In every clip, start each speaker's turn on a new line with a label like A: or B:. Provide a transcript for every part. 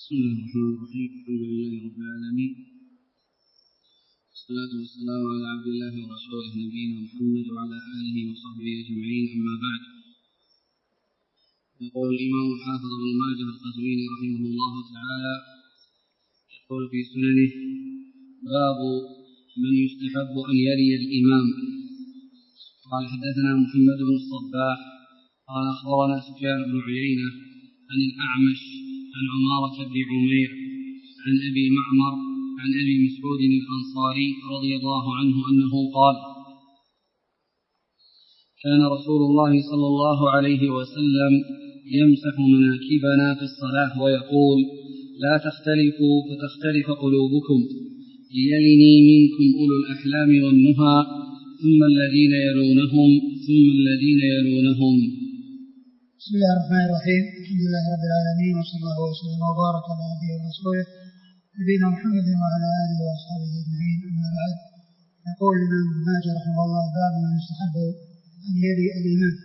A: بسم الله الرحمن الرحيم. الحمد لله رب العالمين، والصلاة والسلام على عبد الله ورسوله نبينا محمد وعلى آله وصحبه أجمعين، أما بعد. يقول الإمام الحافظ ابن ماجه القزويني رحمه الله تعالى يقول في سننه: باب من يستحب أن يلي الإمام. قال حدثنا محمد بن الصباح قال أخبرنا سفيان بن عيينة عن الأعمش عن عمارة بن عمير عن أبي معمر عن أبي مسعود الأنصاري رضي الله عنه أنه قال: كان رسول الله صلى الله عليه وسلم يمسح مناكبنا في الصلاة ويقول: لا تختلفوا فتختلف قلوبكم، ليلني منكم أولو الأحلام والنهى، ثم الذين يلونهم ثم الذين يلونهم.
B: بسم الله الرحمن الرحيم. الحمد لله رب العالمين، وصلى الله وسلم وبارك على نبينا ورسوله نبينا محمد وعلى آله وأصحابه أجمعين، أما بعد. يقول الإمام ابن ماجه رحمه الله: باب من يستحب أن يلي الإمام،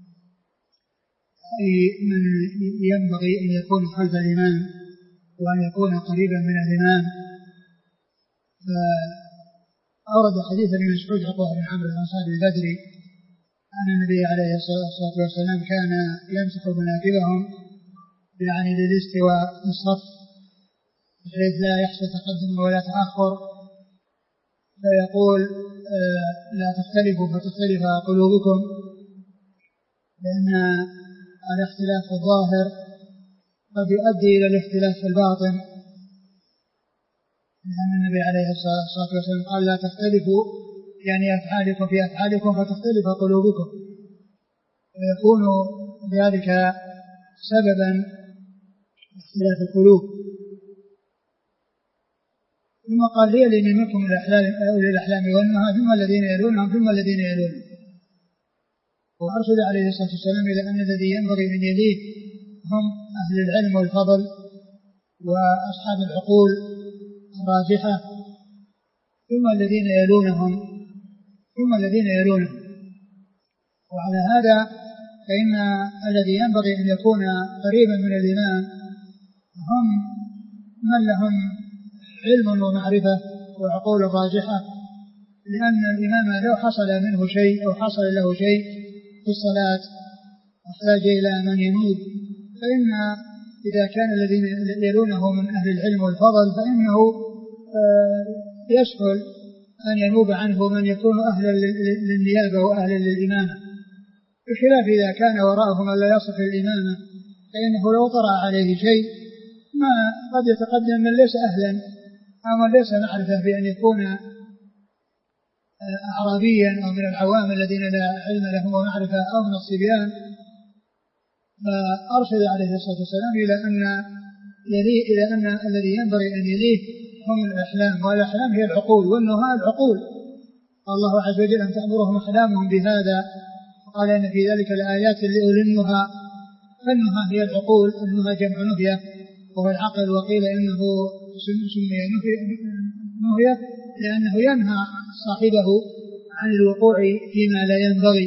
B: أي من ينبغي أن يكون خلف الإمام وأن يكون قريبا من الإمام. فأورد حديث ابن مسعود عقبة بن عمرو الأنصاري البدري أن النبي عليه الصلاة والسلام كان يمسح مناكبهم يعني للاستواء في الصف بحيث لا يحصل تقدم ولا تأخر، فيقول: لا تختلفوا فتختلف قلوبكم، لأن الاختلاف الظاهر قد يؤدي إلى الاختلاف في الباطن، لأن النبي عليه الصلاة والسلام قال: لا تختلفوا يعني أفعالكم في أفعالكم فتختلف قلوبكم، ويكون ذلك سببا اختلاف القلوب. ثم قال: ليلني منكم أولي الأحلام والنهى، ثم الذين يلونهم ثم الذين يلونهم. وأرشد عليه الصلاة والسلام إلى أن الذي ينبغي أن يليه هم أهل العلم والفضل وأصحاب العقول الراجحة، ثم الذين يلونهم ثم الذين يلونهم. وعلى هذا فإن الذي ينبغي أن يكون قريبا من الإمام هم من لهم علم ومعرفة وعقول راجحة، لأن الإمام لو حصل منه شيء أو حصل له شيء في الصلاة احتاج إلى من ينوب، فإن إذا كان الذين يلونه من أهل العلم والفضل فإنه يسهل أن ينوب عنه من يكون أهلا للنيابة وأهلا للإمامة، بخلاف إذا كان وراءه من لا يصف الإمامة، فإنه لو طرأ عليه شيء ما قد يتقدم من ليس أهلا أو من ليس معرفة بأن يكون أعرابيا أو من العوام الذين لا علم لهم ومعرفة أو من الصبيان. فأرشد عليه الصلاة والسلام إلى أن الذي ينبغي أن يليه هم الأحلام، والأحلام هي العقول، والنهى العقول. قال الله عز وجل: أن تأمرهم أحلامهم بهذا، وقال: إن في ذلك لآيات لأولي النهى. فالنهى هي العقول، النهى جمع نهية وهو العقل، وقيل إنه سمي نهية لأنه ينهى صاحبه عن الوقوع فيما لا ينبغي.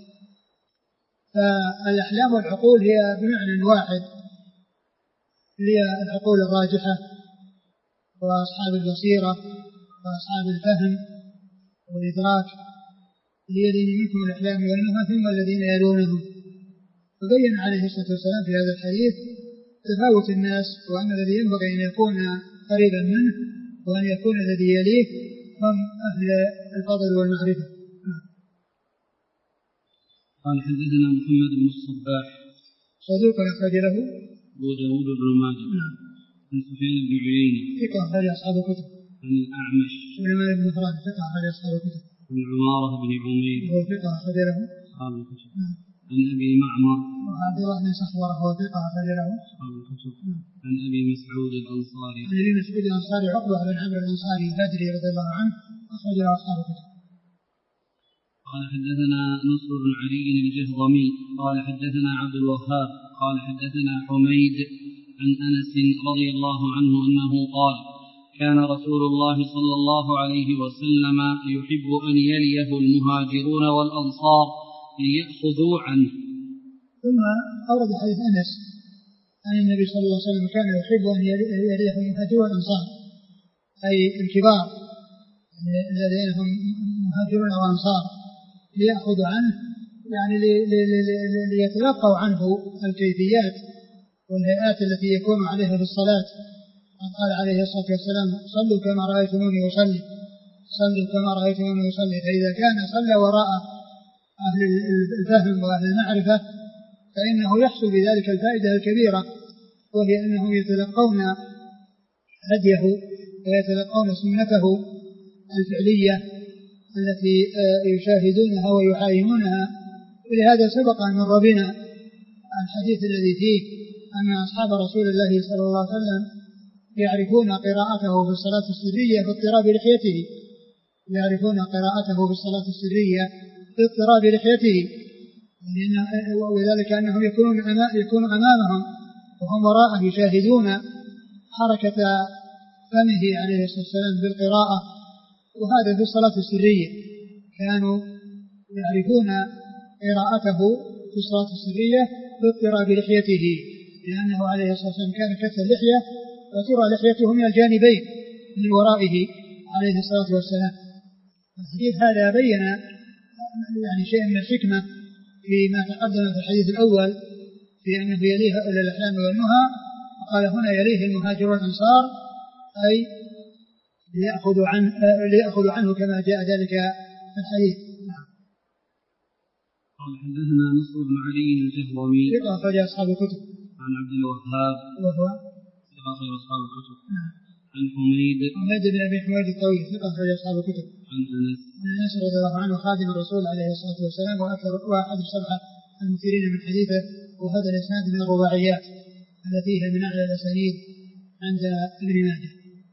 B: فالأحلام والعقول هي بمعنى واحد، هي العقول الراجحة وأصحاب البصيرة وأصحاب الفهم والإدراك. ليلين منكم الأحلام والنهى ثم الذين يلونهم. فبين عليه الصلاة والسلام في هذا الحديث تفاوت الناس، وأن الذي ينبغي أن يكون قريبا منه وأن يكون الذي يليه هم أهل الفضل والمعرفة.
A: قال حدثنا محمد بن الصباح
B: صدوق أخرج له
A: أبو داود بن ماجه عن سفيان بن عيينة
B: ثقة أخرج أصحاب الكتب،
A: عن الأعمش
B: سليمان بن مهران ثقة أخرج أصحاب الكتب،
A: عن عمارة بن عمير
B: وهو ثقة أخرج له
A: أصحاب الكتب، عن أبي معمر
B: وعبد الله بن صخور وهو ثقة أخرج له
A: أصحاب الكتب، عن أبي مسعود الأنصاري
B: عن أبي مسعود الأنصاري عقبة بن عمرو الأنصاري البدري رضي الله عنه أخرج له أصحاب الكتب.
A: قال حدثنا نصر بن علي الجهضمي قال حدثنا عبد الوهاب قال حدثنا حميد عن أنس رضي الله عنه أنه قال: كان رسول الله صلى الله عليه وسلم يحب أن يليه المهاجرون والأنصار ليأخذوا عنه.
B: ثم أورد حديث أنس أن النبي صلى الله عليه وسلم كان يحب أن يليه المهاجرون والأنصار، أي الكبار الذين هم مهاجرون وأنصار، ليأخذوا عنه يعني ليتلقوا عنه الكيفيات والهيئات التي يكون عليها في الصلاة. قال عليه الصلاة والسلام: صلوا كما رأيتموني أصلي، صلوا كما رأيتموني أصلي. فإذا كان صلى وراء أهل الفهم وأهل المعرفة فإنه يحصل بذلك الفائدة الكبيرة، وهي أنهم يتلقون هديه ويتلقون سنته الفعلية التي يشاهدونها ويحايمونها. ولهذا سبق أن مر بنا الحديث الذي فيه أن أصحاب رسول الله صلى الله عليه وسلم يعرفون قراءته في الصلاة السرية باضطراب لحيته، يعرفون قراءته في الصلاة السرية باضطراب لحيته، وذلك أنهم يكون أمامهم وهم وراءه يشاهدون حركة فمه عليه الصلاة والسلام بالقراءة. وهذا في الصلاة السرية كانوا يعرفون قراءته في الصلاة السرية باضطراب لحيته، لأنه عليه الصلاة والسلام كان كث اللحية وترى لحيته من الجانبين من ورائه عليه الصلاة والسلام. الحديث هذا بين يعني شيء من الحكمة فيما تقدم في الحديث الأول في أنه يليه أولي الأحلام والنهى، وقال هنا يليه المهاجر والأنصار، أي ليأخذوا عنه كما جاء ذلك في الحديث.
A: قال حدثنا نصر بن علي الجهضمي
B: أخرج أصحاب الكتب.
A: عن عبد الوهاب
B: وهو
A: أخرج أصحاب الكتب. عن حميد
B: بن أبي حميد الطويل أخرج أصحاب الكتب.
A: عن
B: أنس رضي الله عنه خادم الرسول عليه الصلاة والسلام وأحد السبعة المكثرين من حديثه. وهذا الإسناد من الرباعيات التي هي من أعلى الأسانيد عند ابن ماجه.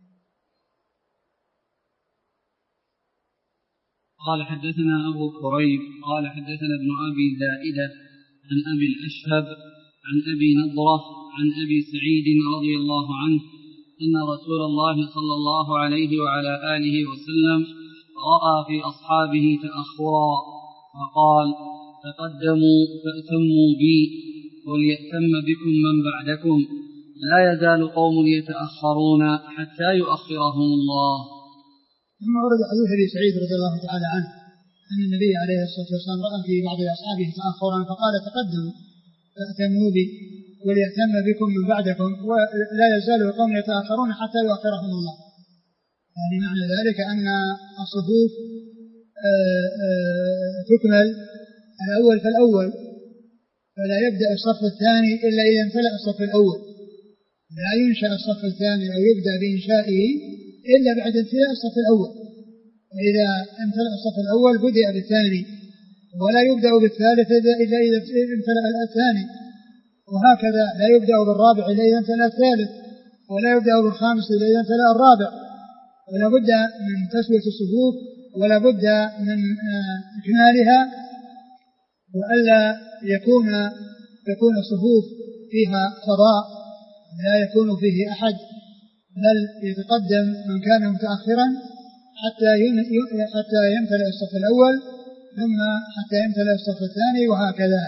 A: قال حدثنا أبو كريب قال حدثنا ابن أبي زائدة عن أبي الأشهب عن أبي نضرة عن أبي سعيد رضي الله عنه أن رسول الله صلى الله عليه وعلى آله وسلم رأى في أصحابه تأخرا فقال: تقدموا فأتموا بي وليأتم بكم من بعدكم، لا يزال قوم يتأخرون حتى يؤخرهم الله.
B: ثم ورد حديث أبي سعيد رضي الله تعالى عنه أن النبي عليه الصلاة والسلام رأى في بعض أصحابه تأخرا فقال: تقدموا فأتموا بي وليأتم بكم من بعدكم، ولا يزال القوم يتأخرون حتى يؤخرهم الله. يعني معنى ذلك أن الصفوف تكمل الأول فالأول، فلا يبدأ الصف الثاني إلا إذا امتلأ الصف الأول، لا ينشأ الصف الثاني أو يبدأ بإنشائه إلا بعد امتلاء الصف الأول. وإذا امتلأ الصف الأول بدأ بالثاني، ولا يبدأ بالثالث إلا إذا امتلأ الثاني، وهكذا لا يبدأ بالرابع إلا إذا امتلأ الثالث، ولا يبدأ بالخامس إلا إذا امتلأ الرابع. ولا بد من تسوية الصفوف ولا بد من إكمالها، وألا يكون الصفوف فيها فضاء لا يكون فيه أحد، بل يتقدم من كان متأخرا حتى يمتلئ الصف الأول، ثم حتى يمتلئ الصف الثاني، وهكذا.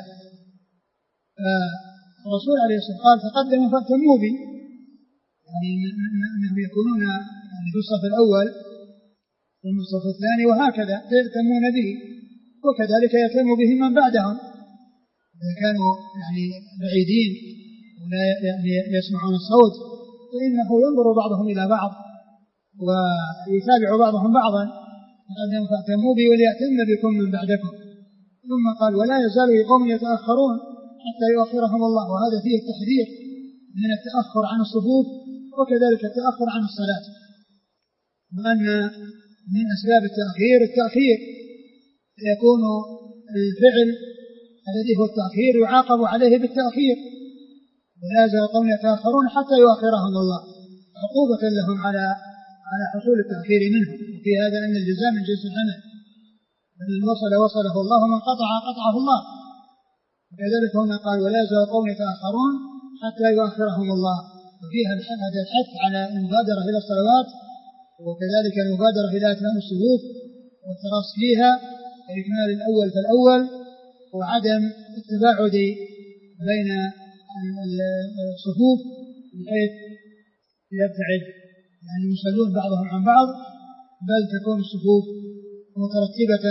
B: الرسول عليه الصلاة والسلام قال: تقدموا فأتموا بي، يعني أنهم يكونون في الصف الأول ثم الصف الثاني، وهكذا يأتمون به، وكذلك يأتم بهم من بعدهم إذا كانوا يعني بعيدين ولا يعني يسمعون الصوت، فإنه ينظر بعضهم إلى بعض ويتابع بعضهم بعضا. تقدموا فأتموا بي وليأتم بكم من بعدكم. ثم قال: ولا يزال قوم يتأخرون حتى يؤخرهم الله. وهذا فيه التحذير من التأخر عن الصفوف وكذلك التأخر عن الصلاة، وأن من أسباب التأخير يكون الفعل الذي هو التأخير يعاقب عليه بالتأخير، ولا يزال قوم يتأخرون حتى يؤخرهم الله عقوبة لهم على حصول التأخير منهم. وفي هذا أن الجزاء من جنس العمل، من وصله الله ومن قطعه الله. وكذلك هنا قال: ولا يزال قوم يتأخرون حتى يؤخرهم الله. وفيها هذا الحث على المبادرة إلى الصلوات، وكذلك المبادرة إلى أتمام الصفوف والتراص فيها وإكمال الأول فالأول، وعدم التباعد بين الصفوف بحيث يبتعد يعني المصلون بعضهم عن بعض، بل تكون الصفوف مترتبة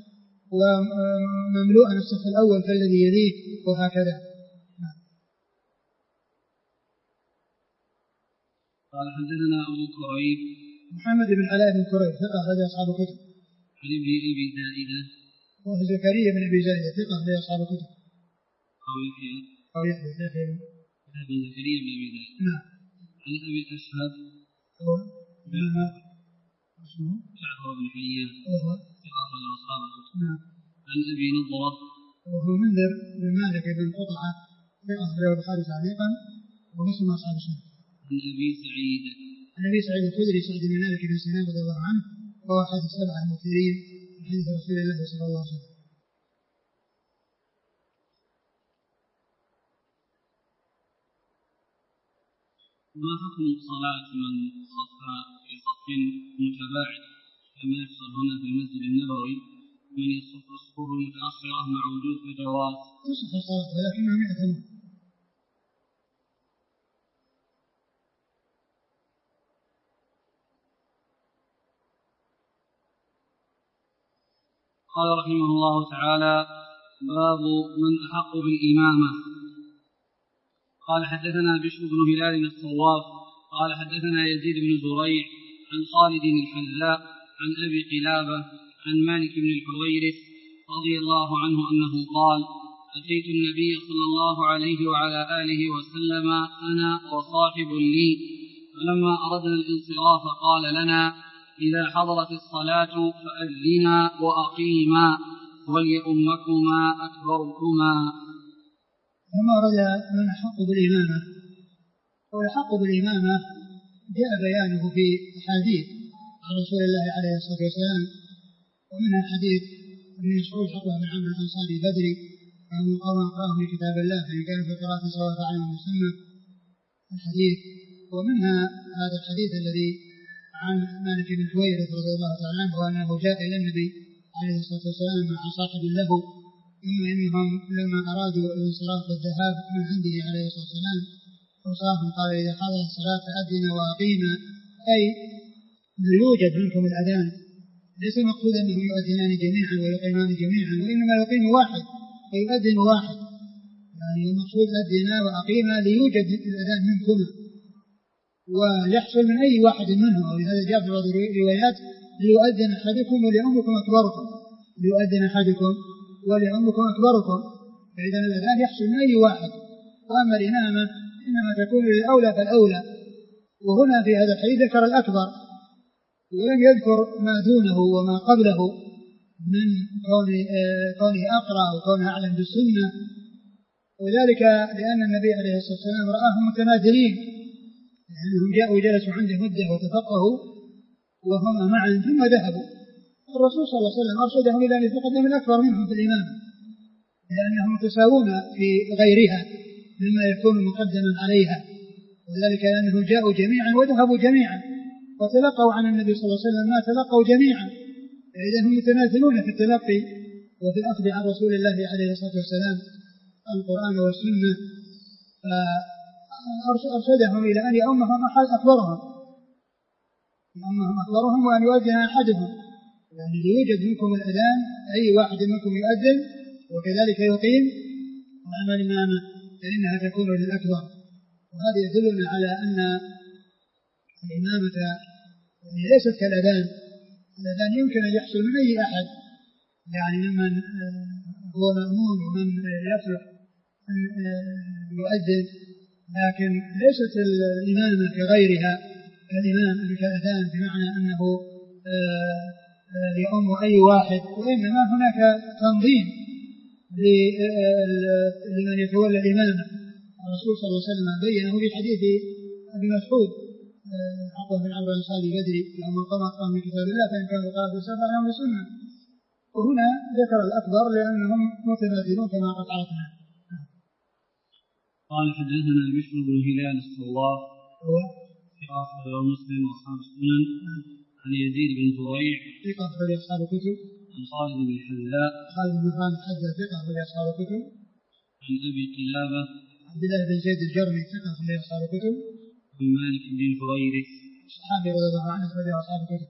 B: ومملوءا الصف الأول كالذي يليه وهكذا.
A: قال حدثنا أبو كريب
B: محمد بن علاء بن كريب ثقة أخرج أصحاب الكتب.
A: عن ابن أبي زائدة
B: وهو زكريا بن أبي زائدة ثقة أخرج أصحاب الكتب.
A: أو يحيى بن زكريا بن أبي زائدة.
B: نعم.
A: عن أبي الأشهب
B: هو
A: جعفر بن حيان
B: وهو
A: ثقة أخرج أصحاب الكتب.
B: نعم.
A: عن أبي نضرة
B: وهو منذر بن مالك بن قطعة ثقة أخرج البخاري تعليقا ومسلم أصحاب السنة.
A: عن أبي سعيد
B: عن أبي سعيد الخدري سعد بن مالك بن سنان رضي الله عنه وهو أحد السبعة المكثرين من حديث رسول الله صلى الله عليه وسلم.
A: ما حكم صلاة من صف في صف متباعد كما يحصل هنا في المسجد النبوي من يصف الصفوف المتأخرة مع وجود فجوات؟
B: تصح الصلاة ولكنهم يأثمون.
A: قال رحمه الله تعالى: باب من أحق بالإمامة. قال حدثنا بشر بن هلال الصواف قال حدثنا يزيد بن زريع عن خالد الحذاء عن أبي قلابة عن مالك بن الحويرث رضي الله عنه أنه قال: أتيت النبي صلى الله عليه وعلى آله وسلم أنا وصاحب لي، فلما أردنا الانصراف قال لنا: إذا حضرت الصلاة فأذنا وأقيما وليؤمكما أكبركما.
B: لما ورد من أحق بالإمامة، والأحق بالإمامة جاء بيانه في أحاديث عن رسول الله عليه الصلاة والسلام، ومنها حديث ابن مسعود حقه من عمرو الأنصاري البدري ومن قوم أقرأهم في كتاب الله فإن كانوا في قراءة سواء فعلهم بالسنة الحديث. ومنها هذا الحديث الذي عن مالك بن الحويرث رضي الله تعالى عنه وأنه جاء إلى النبي عليه الصلاة والسلام مع صاحب له، ثم إنهم لما أرادوا الانصراف والذهاب من عنده عليه الصلاة والسلام أوصاهم قال: إذا حضر الصلاة فأذن وأقيما، أي يوجد منكم الأذان، ليس المقصود أنهم يؤذنان جميعا ويقيمان جميعا، وإنما يقيم واحد ويؤذن واحد، يعني المقصود أذنا وأقيما ليوجد الأذان منكما ويحصل من أي واحد منهم. ولهذا جاء في بعض الروايات: ليؤذن أحدكم وليؤمكم أكبركم، ليؤذن أحدكم وليؤمكم أكبركم، فإذا الأذان يحصل من أي واحد، وأما الإمامة إنما تكون للأولى فالأولى. وهنا في هذا الحديث ذكر الأكبر ولم يذكر ما دونه وما قبله من كونه أقرأ وكونه أعلم بالسنة، وذلك لأن النبي عليه الصلاة والسلام رآهم متنازلين، لأنهم جاءوا جلسوا عنده مدة وتفقهوا وهم معا ثم ذهبوا. الرسول صلى الله عليه وسلم أرشدهم إلى أن يتقدم الأكبر منهم في الإمامة، لأنهم متساوون في غيرها مما يكون مقدما عليها، وذلك لأنهم جاءوا جميعا وذهبوا جميعا وتلقوا عن النبي صلى الله عليه وسلم ما تلقوا جميعا، فإذا هم متنازلون في التلقي وفي الأخذ عن رسول الله عليه الصلاة والسلام القرآن والسنة. فأرشدهم إلى أن يؤمهم أحد أكبرهم وأن يؤذن أحدهم، يعني ليوجد منكم الأذان أي واحد منكم يؤذن وكذلك يقيم، وأما الإمامة فإنها تكون للأكبر. وهذا يدلنا على أن الإمامة ليست كالأذان، الأذان يمكن أن يحصل من أي أحد، يعني ممن هو مأمون ومن يصلح أن يؤذن، لكن ليست الإمامة كغيرها كالإمام كالأذان بمعنى أنه يؤم أي واحد، وإنما هناك تنظيم لمن يتولى الإمامة. الرسول صلى الله عليه وسلم بينه في حديث أبي مسعود عقبة بن عمرو الأنصاري البدري لما قام من كتاب الله فإن كانوا قالوا بالسفر أو بالسنة، وهنا ذكر الأكبر لأنهم متماثلون كما قد عرفنا.
A: قال حدثنا بشر بن هلال الصواف
B: هو
A: ثقة مسلم وأصحاب السنن عن يزيد بن زريع
B: ثقة أصحاب الكتب
A: عن خالد بن الحذاء
B: ثقة أصحاب الكتب
A: عن أبي قلابة
B: عبد الله بن زيد الجرمي ثقة أخرجه أصحاب الكتب.
A: عن مالك بن الحويرث
B: الصحابي رضي الله عنه أخرجه أصحاب الكتب.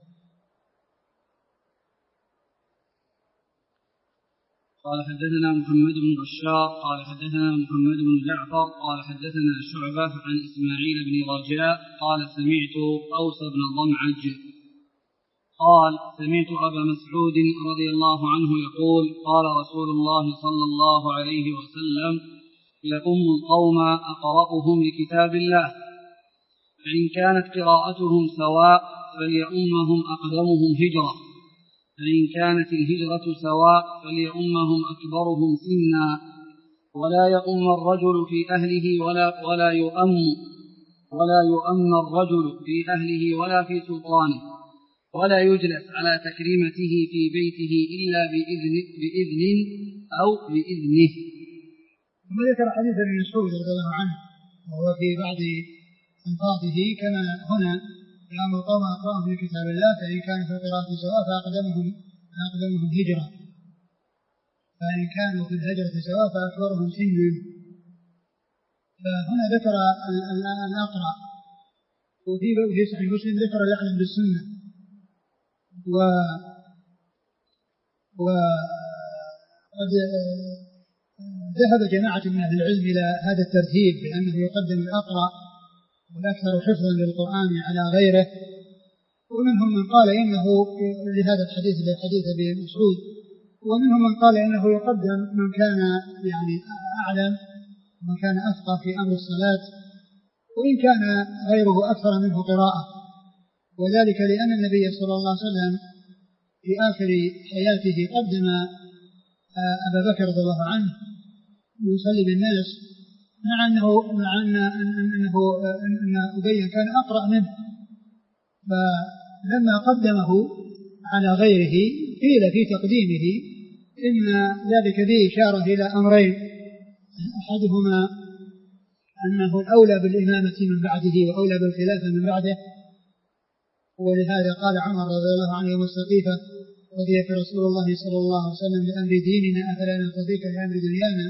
A: قال حدثنا محمد بن بشار قال حدثنا محمد بن جعفر قال حدثنا شعبة عن إسماعيل بن رجاء قال سمعت أوس بن ضمعج قال سمعت أبا مسعود رضي الله عنه يقول قال رسول الله صلى الله عليه وسلم يؤم القوم أقرأهم لكتاب الله فإن كانت قراءتهم سواء فليؤمهم أقدمهم هجرة فإن كانت الهجرة سواء فليؤمهم أكبرهم سنا ولا يؤم الرجل في أهله ولا يؤم الرجل في أهله ولا في سلطانه ولا يجلس على تكريمته في بيته إلا بإذن أو بإذنه.
B: ثم ذكر حديث ابن مسعود رضي الله عنه وهو في بعض ألفاظه كما هنا يأمر القوم أقرأهم في كتاب الله فإن كانوا في القراءة سواء فأقدمهم هجرة فإن كانوا في الهجرة سواء فأكبرهم سنا. فهنا ذكر الأقرأ وفي صحيح مسلم ذكر الأعلم بالسنة وقد ذهب جماعة من أهل العلم إلى هذا الترتيب بأنه يقدم الأقرأ والأكثر حفظا للقرآن على غيره ومنهم من قال إنه لهذا الحديث لحديث ابن مسعود ومنهم من قال إنه يقدم من كان يعني أعلم ومن كان أفقه في أمر الصلاة وإن كان غيره أكثر منه قراءة وذلك لأن النبي صلى الله عليه وسلم في آخر حياته قدم أبا بكر رضي الله عنه يصلي بالناس مع أن أبي كان أقرأ منه فلما قدمه على غيره قيل في تقديمه إن ذلك فيه إشارة إلى أمرين أحدهما أنه الأولى بالإمامة من بعده وأولى بالخلافة من بعده ولهذا قال عمر رضي الله عنه يوم السقيفة رضيك رسول الله صلى الله عليه وسلم لأمر ديننا أفلا نرتضيك لأمر دنيانا.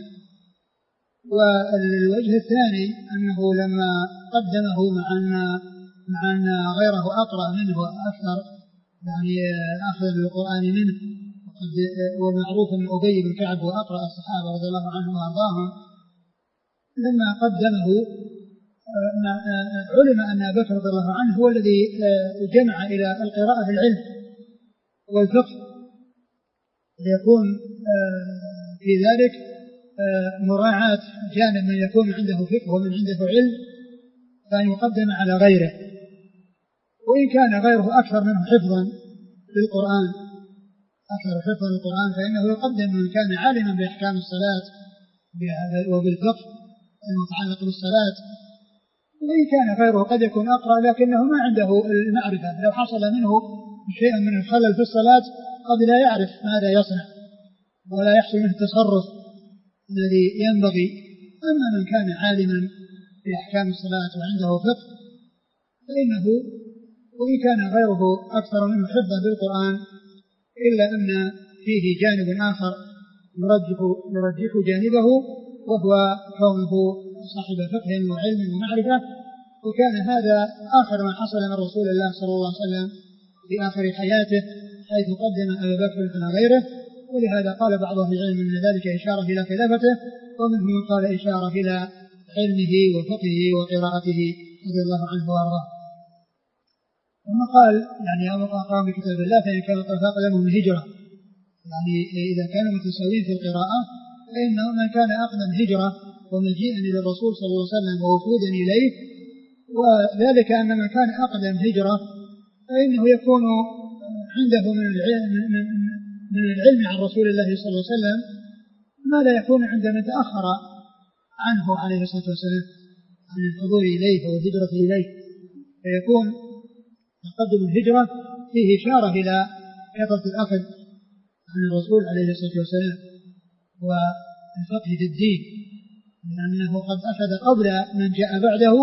B: والوجه الثاني أنه لما قدمه مع أن غيره أقرأ منه وأكثر يعني أخذ بالقرآن منه ومعروف أن أبي بن كعب وأقرأ الصحابة رضي الله عنهم وأرضاهم لما قدمه علم أن أبا بكر رضي الله عنه هو الذي جمع إلى القراءة العلم والفقه ليكون في ذلك مراعاة جانب من يكون عنده فقه ومن عنده علم فأن يقدم على غيره وإن كان غيره أكثر منه حفظا للقرآن فإنه يقدم من كان عالما بأحكام الصلاة وبالفقه المتعلق بالصلاة وإن كان غيره قد يكون أقرأ لكنه ما عنده المعرفة لو حصل منه شيء من الخلل في الصلاة قد لا يعرف ماذا يصنع ولا يحصل منه التصرف الذي ينبغي. أما من كان عالما بأحكام الصلاة وعنده فقه فإنه وإن كان غيره أكثر منه حفظا بالقرآن إلا أن فيه جانب آخر يرجح جانبه وهو كونه صاحب فقه وعلم ومعرفة وكان هذا آخر ما حصل من رسول الله صلى الله عليه وسلم في آخر حياته حيث قدم أبا بكر على غيره ولهذا قال بعض أهل العلم أن ذلك إشارة إلى خلافته ومنهم من قال إشارة إلى علمه وفقهه وقراءته رضي الله عنه وأرضاه. ثم قال يعني أقام بكتاب الله فإن كان أقدمهم هجرة يعني إذا كانوا متساويين في القراءة فإنه من كان أقدم هجرة ومجيئا إلى الرسول صلى الله عليه وسلم ووفودا إليه وذلك أن من كان أقدم هجرة فإنه يكون عنده من العلم عن رسول الله صلى الله عليه وسلم ما لا يكون عند من تأخر عنه عليه الصلاة والسلام عن الحضور إليه والهجرة إليه فيكون تقدم الهجرة فيه إشارة إلى كثرة الأخذ عن الرسول عليه الصلاة والسلام والفقه في الدين لأنه قد أخذ قبل من جاء بعده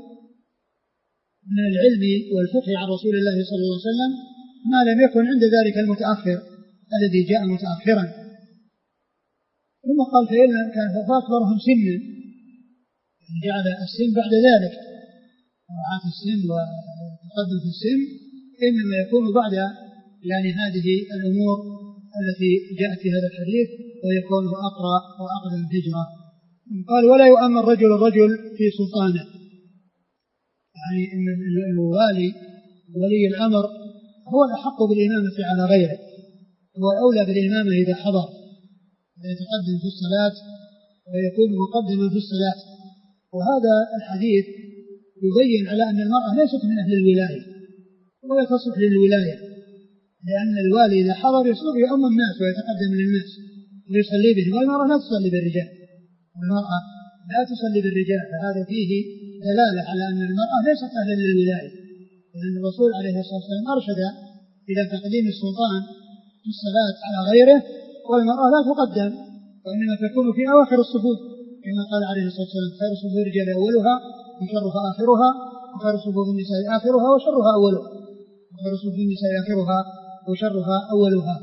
B: من العلم والفقه عن رسول الله صلى الله عليه وسلم ما لم يكن عند ذلك المتأخر الذي جاء متأخرا. ثم قال فإن كان فأكبرهم سنا جعل السن بعد ذلك، مراعاة السن والتقدم في السن إنما يكون بعد يعني هذه الأمور التي جاءت في هذا الحديث، ويكون أقرأ وأقدم الهجرة. قال ولا يؤمن الرجل في سلطانه، يعني أن الوالي ولي الأمر هو الأحق بالإمامة على غيره، هو الأولى بالإمامة إذا حضر، يتقدم في الصلاة ويكون مقدما في الصلاة. وهذا الحديث يبين على أن المرأة ليست من أهل الولاية ولا تصلح للولاية، لأن الوالي إذا حضر يصير يؤم الناس ويتقدم للناس ويصلي بهم، والمرأة لا تصلي بالرجال، والمرأة لا تصلي بالرجال. فهذا فيه دلالة على أن المرأة ليست أهلا للولاية، لأن الرسول عليه الصلاة والسلام أرشد إلى تقديم السلطان في الصلاة على غيره، والمرأة لا تقدم وإنما تكون في أواخر الصفوف، كما قال عليه الصلاة والسلام خير صفوف الرجال أولها وشرها آخرها، وخير صفوف النساء آخرها وشرها أولها، وخير صفوف النساء آخرها وشرها أولها.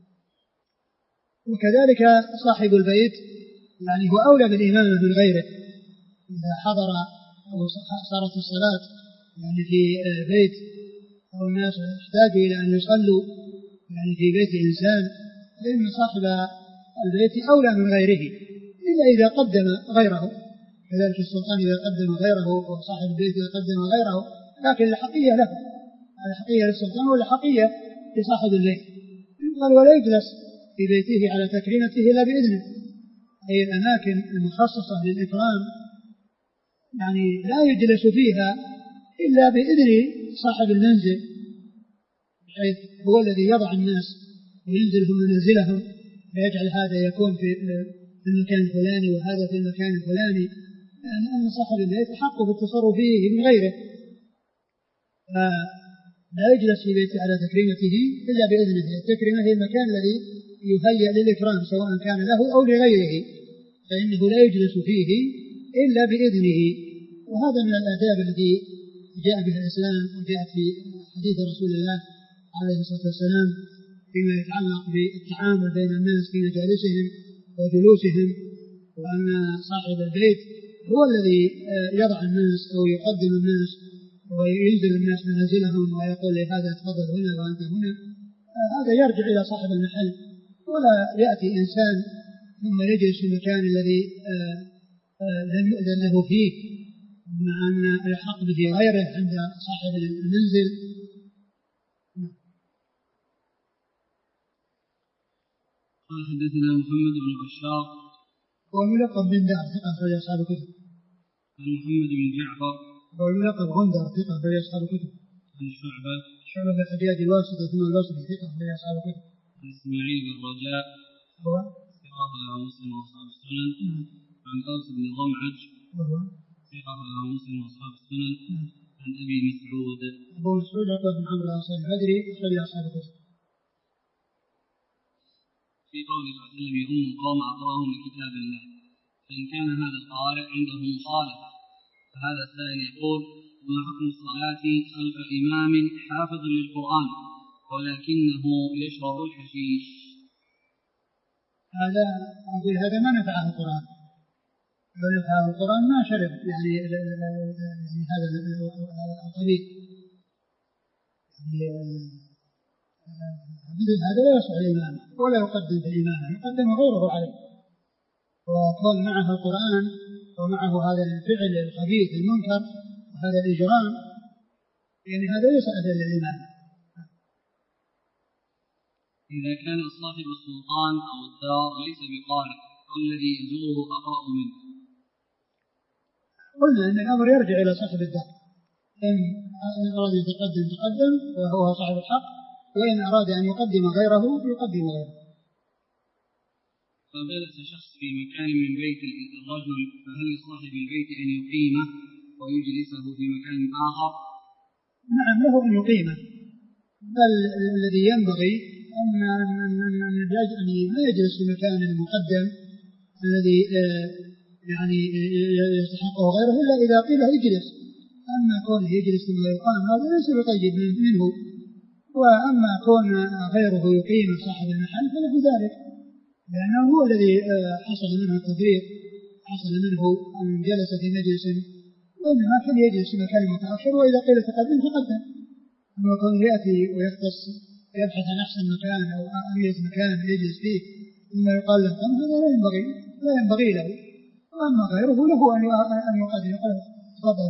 B: وكذلك صاحب البيت يعني هو أولى بالإمامة من غيره، إذا حضر أو صارت الصلاة يعني في بيت أو الناس يحتاجوا إلى أن يصلوا يعني في بيت إنسان، فإن صاحب البيت أولى من غيره إلا إذا قدم غيره. كذلك السلطان إذا قدم غيره وصاحب البيت إذا قدم غيره، لكن الحقية له، الحقية للسلطان والحقية لصاحب البيت. قال ولا يجلس في بيته على تكريمته إلا بإذنه، أي الأماكن المخصصة للإكرام يعني لا يجلس فيها إلا بإذن صاحب المنزل، بحيث هو الذي يضع الناس وينزلهم منازلهم، فيجعل هذا يكون في المكان الفلاني وهذا في المكان الفلاني، لأن يعني صاحب البيت حق بالتصرف فيه من غيره، فلا يجلس في بيته على تكريمته إلا بإذنه. التكريمة هي المكان الذي يهيأ للإكرام سواء كان له أو لغيره، فإنه لا يجلس فيه إلا بإذنه. وهذا من الآداب التي جاء بها الإسلام وجاءت في حديث رسول الله عليه الصلاة والسلام فيما يتعلق بالتعامل بين الناس في مجالسهم وجلوسهم، وأن صاحب البيت هو الذي يضع الناس أو يقدم الناس وينزل الناس منازلهم ويقول لهذا تفضل هنا وأنت هنا. هذا يرجع إلى صاحب المحل، ولا يأتي إنسان ثم يجلس في المكان الذي لم يؤذن له فيه، مع أن الحق به غيره عند صاحب المنزل.
A: قال حدثنا محمد بن بشار
B: والملقب بن دار ثقة أخرج أصحاب الكتب.
A: عن محمد بن جعفر
B: والملقب غندر ثقة أخرج أصحاب الكتب.
A: عن
B: شعبة بن الحجاج الواسطي ثم الواسطي ثقة أخرج أصحاب الكتب.
A: عن إسماعيل بن رجاء
B: هو
A: ثقة له مسلم وأصحاب السنن. عن أوس بن ضمعج
B: وهو
A: ثقة له مسلم وأصحاب السنن. عن أبي مسعود
B: أبو مسعود عقبة بن عمرو الأنصاري البدري أخرج أصحاب الكتب.
A: في قوله صلى الله عليه وسلم يؤم القوم أقراهم لكتاب الله، فإن كان هذا القارئ عنده مخالفة فهذا السائل يقول ما حكم الصلاة خلف إمام حافظ للقرآن ولكنه يشرب الحشيش؟
B: هذا أقول هذا ما نفعه القرآن، لو نفعه القرآن ما شرب يعني هذا القبيل، مثل هذا لا يصح الإمام ولا يقدم في الإمامة، يقدم غيره عليه. وكون معه القرآن ومعه هذا الفعل الخبيث المنكر وهذا الإجرام يعني هذا ليس أهلا للإمامة.
A: إذا كان صاحب السلطان أو الدار ليس بقارئ والذي يزوره أقرأ منه،
B: قلنا أن الأمر يرجع إلى صاحب الدار، إن أراد يتقدم تقدم وهو صاحب الحق، وإن أراد أن يقدم غيره يقدم غيره.
A: فجلس شخص في مكان من بيت الرجل فهل لصاحب البيت أن يقيمه ويجلسه في مكان آخر؟
B: نعم له أن يقيمه، بل الذي ينبغي أن لا يجلس في مكان المقدم الذي يعني يستحقه غيره إلا إذا قيل يجلس. أما كونه يجلس ثم يقام هذا ليس بطيب منه، وأما كون غيره يقيم صاحب المحل فله ذلك، لأنه هو الذي حصل منه التفريط حصل منه أن جلس في مجلس وإنما فليجلس في مكان متأخر، وإذا قيل تقدم تقدم. أما كونه يأتي ويختص يبحث عن أحسن مكان أو أميز مكان يجلس فيه ثم يقال له قم، هذا لا ينبغي له. وأما غيره له أن يقدم يقول تفضل.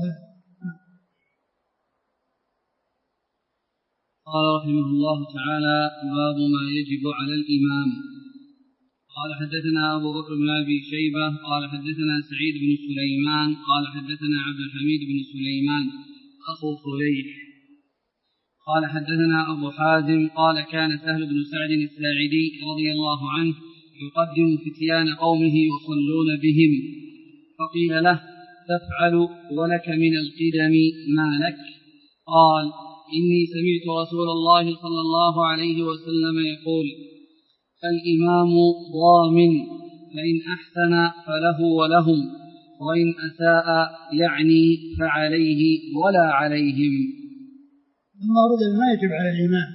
A: قال رحمه الله تعالى: باب ما يجب على الإمام. قال حدثنا أبو بكر بن أبي شيبة قال حدثنا سعيد بن سليمان قال حدثنا عبد الحميد بن سليمان أخو صليح قال حدثنا أبو حازم قال كان سهل بن سعد الساعدي رضي الله عنه يقدم فتيان قومه يصلون بهم، فقيل له: تفعل ولك من القدم ما لك؟ قال: إني سمعت رسول الله صلى الله عليه وسلم يقول: الإمام ضامن، فإن أحسن فله ولهم، وإن أساء يعني فعليه ولا عليهم.
B: ثم ورد ما يجب على الإمام.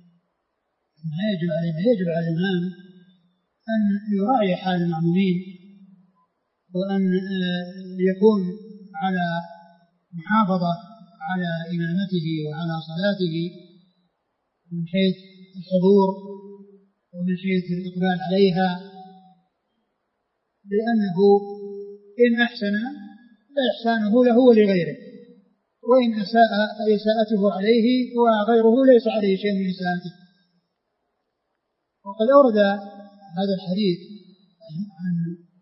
B: يجب على الإمام أن يراعي حال المأمومين، وأن يكون على محافظة على إمامته وعلى صلاته من حيث الحضور ومن حيث الإقبال عليها، لأنه إن أحسن فإحسانه له ولغيره، وإن أساء فإساءته عليه وغيره ليس عليه شيء من إساءته. وقد أورد هذا الحديث عن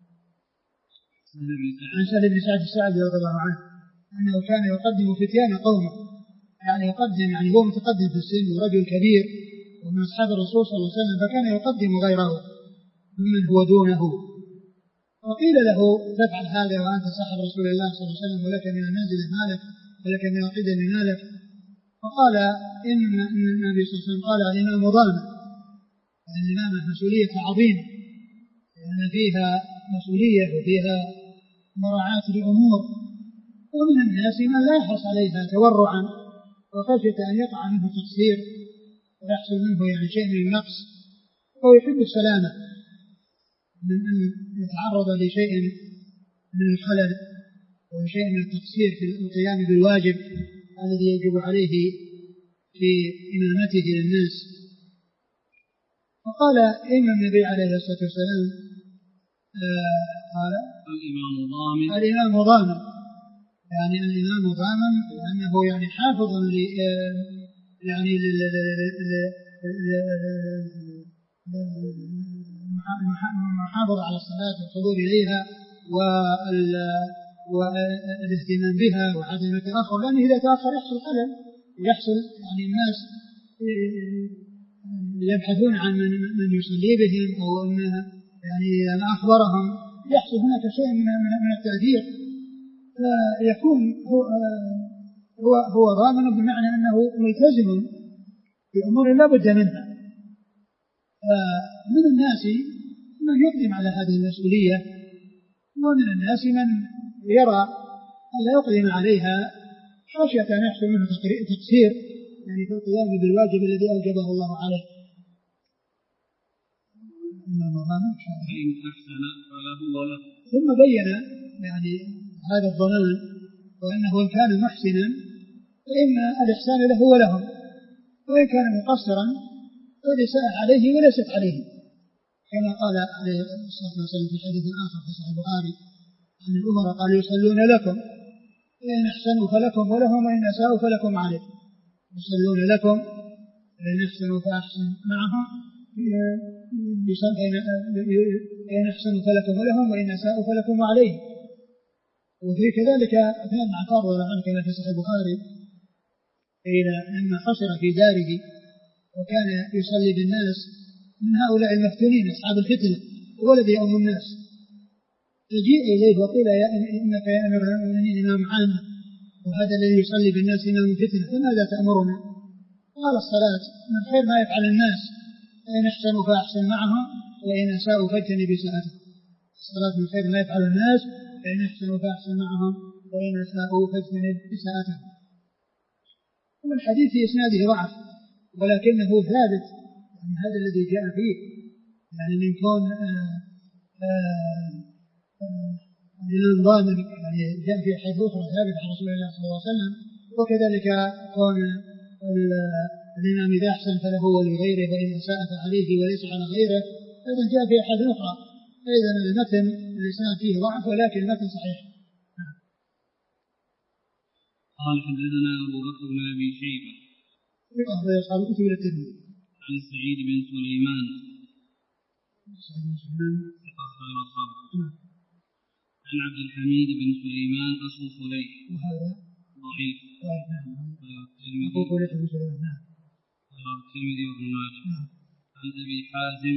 B: سهل بن سعد الساعدي رضي الله عنه أنه كان يقدم فتيان قومه، يعني هو متقدم في السن ورجل كبير ومن أصحاب الرسول صلى الله عليه وسلم، فكان يقدم غيره ممن هو دونه. وقيل له: تفعل هذا وأنت صاحب رسول الله صلى الله عليه وسلم ولك من المنزل مالك ولك من القدم مالك؟ فقال إن النبي صلى الله عليه وسلم قال: الإمام ضامن، الإمامة مسؤولية عظيمة، لأن فيها مسؤولية وفيها مراعاة لأمور، ومن الناس من لا يحرص عليها تورعا وخشية أن يقع منه تقصير ويحصل منه شيء من النقص، ويحب السلامة من أن يتعرض لشيء من الخلل وشيء من التقصير في القيام بالواجب الذي يجب عليه في إمامته للناس. وقال إن النبي عليه الصلاة والسلام قال: الإمام ضامن، يعني الإمام ضامن لأنه حافظ المحافظة على الصلاة والحضور إليها والاهتمام بها وعدم التأخر، لأنه إذا تأخر يحصل خلل ويحصل الناس يبحثون عن من يصلي بهم أو أن أخبرهم، يحصل هناك شيء من التأثير، فيكون هو ضامن بمعنى أنه ملتزم بأمور لا بد منها. من الناس من يقدم على هذه المسؤولية، ومن الناس من يرى أن لا يقدم عليها خشية أن يحصل منه تقصير في القيام بالواجب الذي أوجبه الله عليه. ثم بين هذا الضمان، وأنه إن كان محسنا فإن الإحسان له ولهم، وإن كان مقصرا فليس عليه وليست عليه، كما قال عليه الصلاة والسلام في حديث آخر في صحيح البخاري عن الأمراء قال: يصلون لكم فإن أحسنوا فلكم ولهم، وإن أساءوا فلكم عليكم. يصلون لكم فإن أحسنوا فأحسن معهم، فإن أحسنوا فلكم ولهم، وإن أساءوا فلكم عليهم. وفي كذلك كان عطاء رضي الله عنه كما في صحيح البخاري إلى لما حصر في داره وكان يصلي بالناس من هؤلاء المفتونين أصحاب الفتنة ولد يوم الناس، فجيء إليه وقيل: إنك يا أمير المؤمنين إمام عامة، وهذا الذي يصلي بالناس إمام فتنة، فماذا تأمرنا؟ قال: الصلاة من خير ما يفعل الناس، فإن أحسنوا فأحسن معهم، وإن أساءوا فاجتنب إساءتهم. الصلاة من خير ما يفعل الناس، فإن أحسنوا فأحسن معهم، وإن أساءوا فاجتنب إساءتهم. والحديث في إسناده ضعف، ولكنه ثابت، هذا الذي جاء فيه، من كون الإمام ضامن يعني جاء في حديث أخرى ثابت عن رسول الله صلى الله عليه وسلم. وكذلك كون الإمام إذا أحسن فله ولغيره وإن أساء فعليه وليس على غيره أيضا جاء في أحاديث أخرى. إذن المتن الإسناد فيه ضعف ولكن المتن صحيح.
A: قال حدثنا أبو بكر بن أبي شيبة
B: أصحاب الكتب الترمذي
A: عن سعيد بن سليمان عن عبد الحميد بن سليمان أخو فليح
B: وهذا
A: ضعيف الترمذي وابن ماجه عن أبي حازم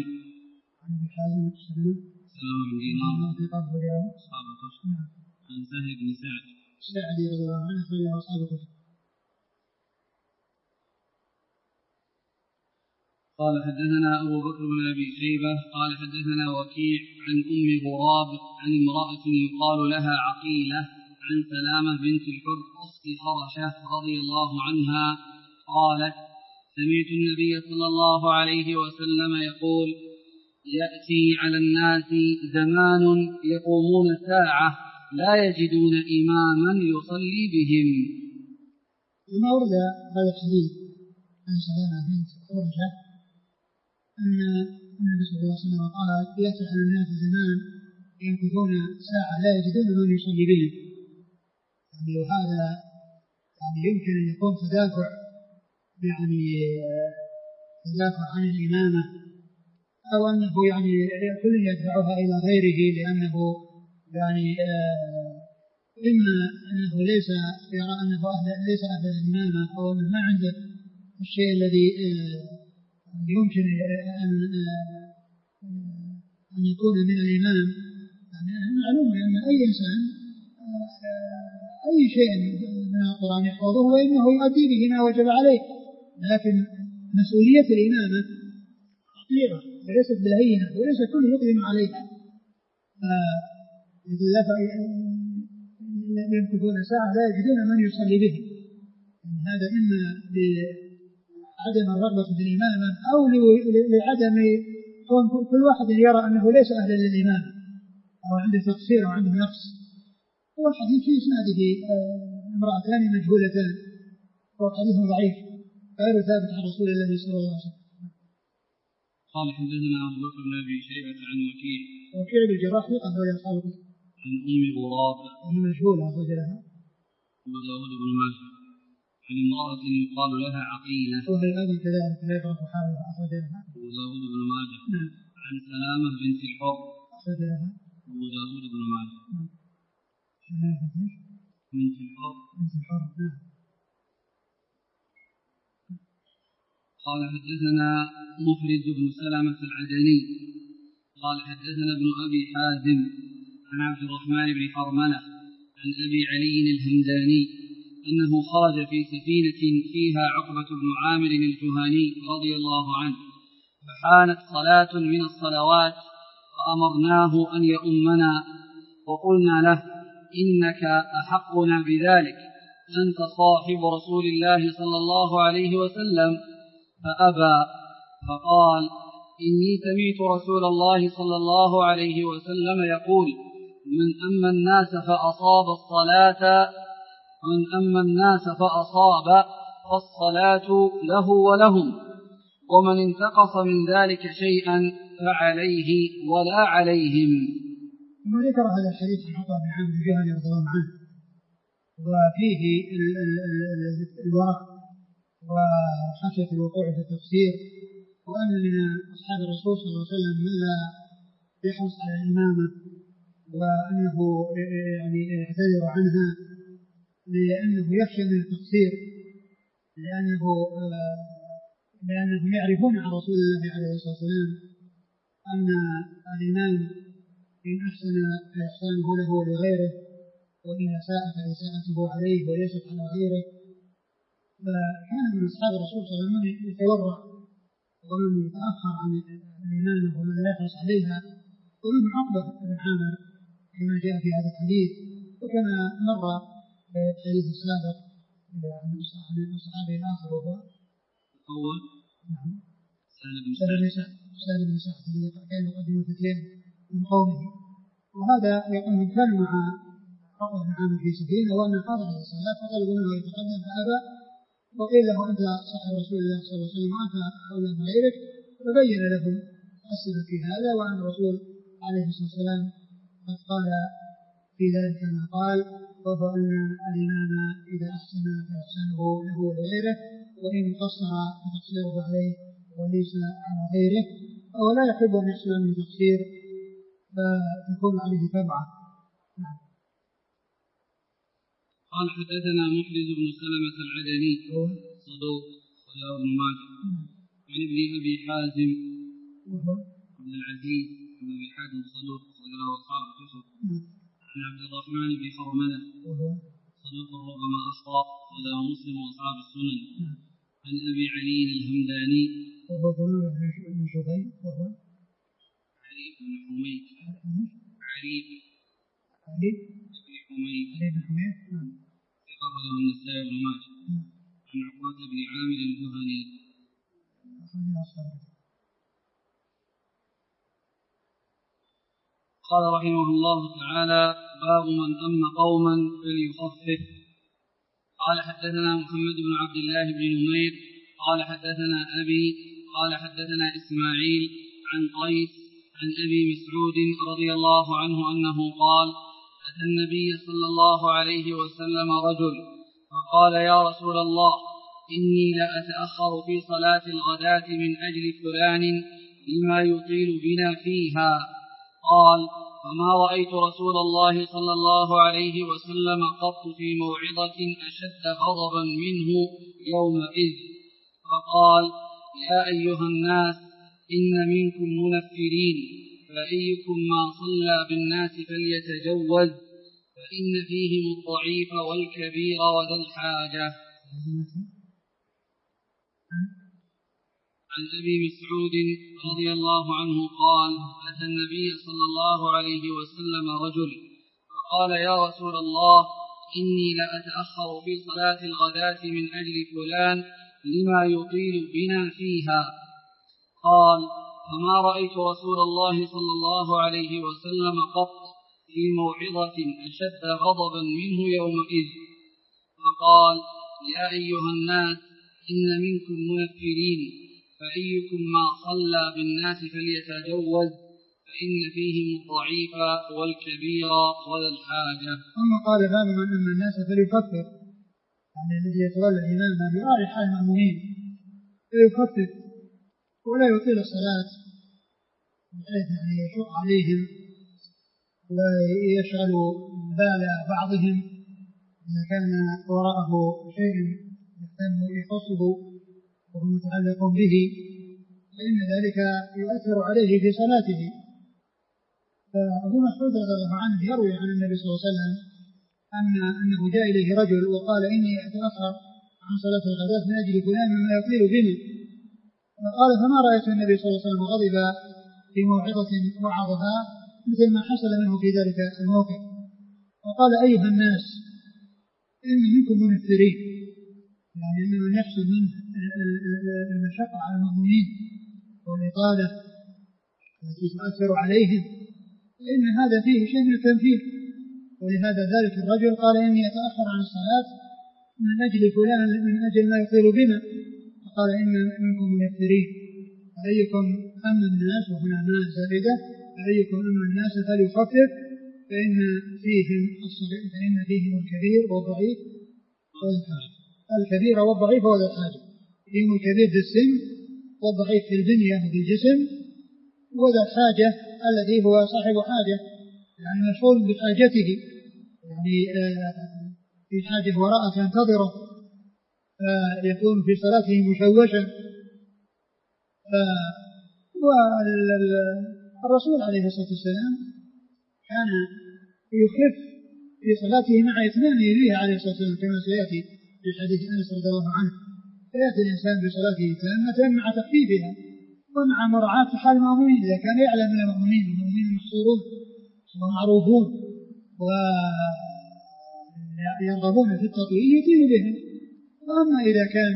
A: سلمة بن دينار أصحاب الكتب عن سهل بن سعد
B: رضي الله عنه أخرجه أصحاب الكتب.
A: قال حدثنا أبو بكر بن أبي شيبة قال حدثنا وكيع عن أم غراب عن امرأة يقال لها عقيلة عن سلامة بنت الحر أخت خرشة رضي الله عنها قالت سمعت النبي صلى الله عليه وسلم يقول يأتي على الناس زمان يقومون ساعة لا يجدون إماما يصلي بهم.
B: ثم ورد هذا الحديث عن سلامة بنت خرشة أن النبي صلى الله عليه وسلم قال يأتي على الناس زمان يمكثون ساعة لا يجدون من يصلي بهم. يعني وهذا يعني يمكن أن يكون تدافع عن الإمامة أو أنه يعني كل يدفعها إلى غيره لأنه يعني إما أنه ليس يرى أنه ليس أهل الإمامة أو أنه ما عنده الشيء الذي يمكن أن يكون من الإمام. يعني معلوم أن أي إنسان أي شيء من القرآن يحفظه وإنه يؤدي به ما وجب عليه، لكن مسؤولية الإمامة خطيرة وليست بالهينة وليس كل يقدم عليها. يمكثون ساعة لا يجدون من يصلي به. يعني هذا إما لعدم الرغبة في الإمامة أو لعدم كون كل واحد يرى أنه ليس أهلا للإمامة أو عنده تقصير أو عنده نقص. هو الحديث في إسناده امرأتان مجهولتان هو حديث ضعيف غير ثابت عن رسول الله صلى الله عليه وسلم.
A: قال حدثنا أبو بكر بن أبي شيبة عن
B: وكيع بالجراح ثقة ولا أصحابه
A: عن أم غراب
B: وهي مجهولة أخرج لها
A: أبو داود بن ماجه عن امرأة يقال لها عقيلة
B: وهي أيضا كذلك لا يعرف حالها أخرج لها
A: أبو داود بن ماجه عن سلامة بنت الحر
B: أخرج لها
A: أبو داود بن ماجه
B: بنت الحر
A: قال حدثنا مفرد بن سلمة العدني قال حدثنا ابن أبي حازم عن عبد الرحمن بن حرملة عن أبي علي الهمداني أنه خرج في سفينة فيها عقبة بن عامر الجهني رضي الله عنه فحانت صلاة من الصلوات فأمرناه أن يؤمنا وقلنا له إنك أحقنا بذلك أنت صاحب رسول الله صلى الله عليه وسلم فأبى فقال إني سمعت رسول الله صلى الله عليه وسلم يقول من أما الناس فأصاب فالصلاة له ولهم ومن انتقص من ذلك شيئا فعليه ولا عليهم.
B: ثم ذكر هذا الحديث عن عقبة بن عامر الجهني رضي الله عنه وفيه الورع وخشية الوقوع في التفسير وأن من أصحاب الرسول صلى الله عليه وسلم من لا يحرص على الإمامة وأنه يعني يعتذر عنها لأنه يخشى من التقصير لأنهم يعرفون عن رسول الله عليه الصلاة والسلام أن الإمام إن أحسن فإحسانه له ولغيره وإن أساء فإساءته عليه وليست على غيره. فكان من أصحاب الرسول صلى الله عليه وسلم يتورع ومن يتأخر عن الإمامة ومن لا يحرص عليها ومن عقبة بن عامر كما جاء في هذا الحديث وكما مر الحديث السابق عن الصحابي الآخر وهو
A: أول
B: سهل بن سعد الذي كان يقدم الفتيان من قومه وهذا يقول كان مع عقبة بن عامر في سفينة وأن حاضر الصلاة فطلبوا منه يتقدم فأبى، وقيل له أنت صاحب رسول الله صلى الله عليه وسلم وأنت أولى من غيرك، فبين لهم السبب في هذا، وأن الرسول عليه الصلاة والسلام قد قال في ذلك ما قال: وهو أن الإمام إذا أحسن فإحسانه له ولغيره، وإن قصر فتقصيره عليه وليس على غيره، ولا يحب أن يحصل منه تقصير فتكون عليه تبعه.
A: قال حدثنا محرز بن سلمة العدني صدوق وله ابن ماجه عن ابن أبي حازم عبد العزيز بن أبي حازم صدوق وله أصحاب الكتب عن عبد الرحمن بن حرملة صدوق ربما أخطأ وله مسلم وأصحاب السنن عن أبي علي الهمداني
B: وهو بن شبيب وهو
A: عريب بن حميد عريب بن حميد ثقة له النسائي بن ماجه عن عقبة بن عامر الجهني. قال رحمه الله تعالى: باب من أم قوما فليخفف. قال حدثنا محمد بن عبد الله بن نمير قال حدثنا أبي قال حدثنا إسماعيل عن قيس عن أبي مسعود رضي الله عنه أنه قال: أتى النبي صلى الله عليه وسلم رجل فقال: يا رسول الله، إني لأتأخر في صلاة الغداة من أجل فلان لما يطيل بنا فيها. قال: فما رأيت رسول الله صلى الله عليه وسلم قط في موعظة أشد غضبا منه يومئذ. فقال: يا أيها الناس، إن منكم منفرين، فأيكم ما صلى بالناس فليتجوز، فإن فيهم الضعيف والكبير وذا الحاجة. عن أبي مسعود رضي الله عنه قال: أتى النبي صلى الله عليه وسلم رجل فقال: يا رسول الله، إني لأتأخر في صلاة الغداة من أجل فلان لما يطيل بنا فيها. قال: فما رأيت رسول الله صلى الله عليه وسلم قط في موعظة أشد غضبا منه يومئذ. فقال: يا أيها الناس، إن منكم منفرين، فأيكم ما صلى بالناس فليتجوز، فإن فيهم الضعيف والكبير وذا الحاجة.
B: ثم قال: باب من أم الناس فليكفر، يعني الذي يتولى الإمام أن يراعي حال المأمومين فليكفر ولا يطيل الصلاة بحيث يعني يشق عليهم ويشغل بال بعضهم إذا كان وراءه شيء يخصه وهو متعلق به، فإن ذلك يؤثر عليه في صلاته. فأبو مسعود رضي الله عنه يروي عن النبي صلى الله عليه وسلم أنه جاء إليه رجل وقال: إني أتأخر عن صلاة الغداة من أجل فلان مما يطيل بنا. فقال: فما رأيت النبي صلى الله عليه وسلم غضب في موعظة وعظها مثل ما حصل منه في ذلك الموقف. وقال: أيها الناس، إن منكم منفرين، يعني أن من يحصل منه المشقة على المؤمنين والإطالة التي تؤثر عليهم، فإن هذا فيه شيء من التنفير. ولهذا ذلك الرجل قال: إني أتأخر عن الصلاة من أجل فلان من أجل ما يطيل بنا. فقال: إن منكم منفرين، فأيكم أم الناس، وهنا ما زائدة، فأيكم أم الناس فليخفف، فإن فيهم الكبير والضعيف الكبير والضعيف وذا الحاجة. فيهم الكبير في السن والضعيف في البنية وفي الجسم وذا الحاجة الذي هو صاحب حاجة، يعني مشغول بحاجته، يعني في حاجة وراء تنتظره، فيكون في صلاته مشوشا. والرسول عليه الصلاة والسلام كان يخف في صلاته مع إتمامه به عليه الصلاة والسلام، كما سيأتي في حديث أنس رضي الله عنه. فيأتي الإنسان بصلاته تامة مع تخفيفها ومع مراعاة حال المأمومين، إذا كان يعلم من المأمومين والمأمومين محصورون ومعروفون ويرغبون في التطويل يطيل بهم. وأما إذا كان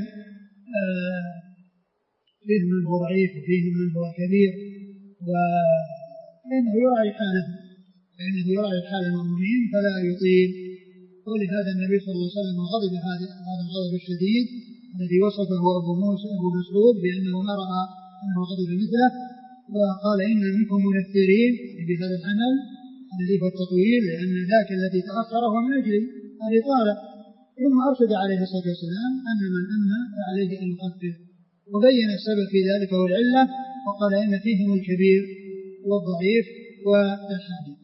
B: فيهم من هو ضعيف وفيهم من هو كبير فإنه يراعي حاله فإنه يراعي حال المأمومين فلا يطيل. ولهذا النبي صلى الله عليه وسلم غضب هذا الغضب الشديد الذي وصفه أبو مسعود بأنه ما رأى أنه غضب مثله، وقال إن منكم منفرين بهذا العمل الذي هو التطويل، لأن ذاك الذي تأخر هو من أجل الإطالة. ثم أرشد عليه الصلاة والسلام أن من أمن فعليه أن يخفف، وبين السبب في ذلك والعلة، وقال إن فيهم الكبير والضعيف والحاجة.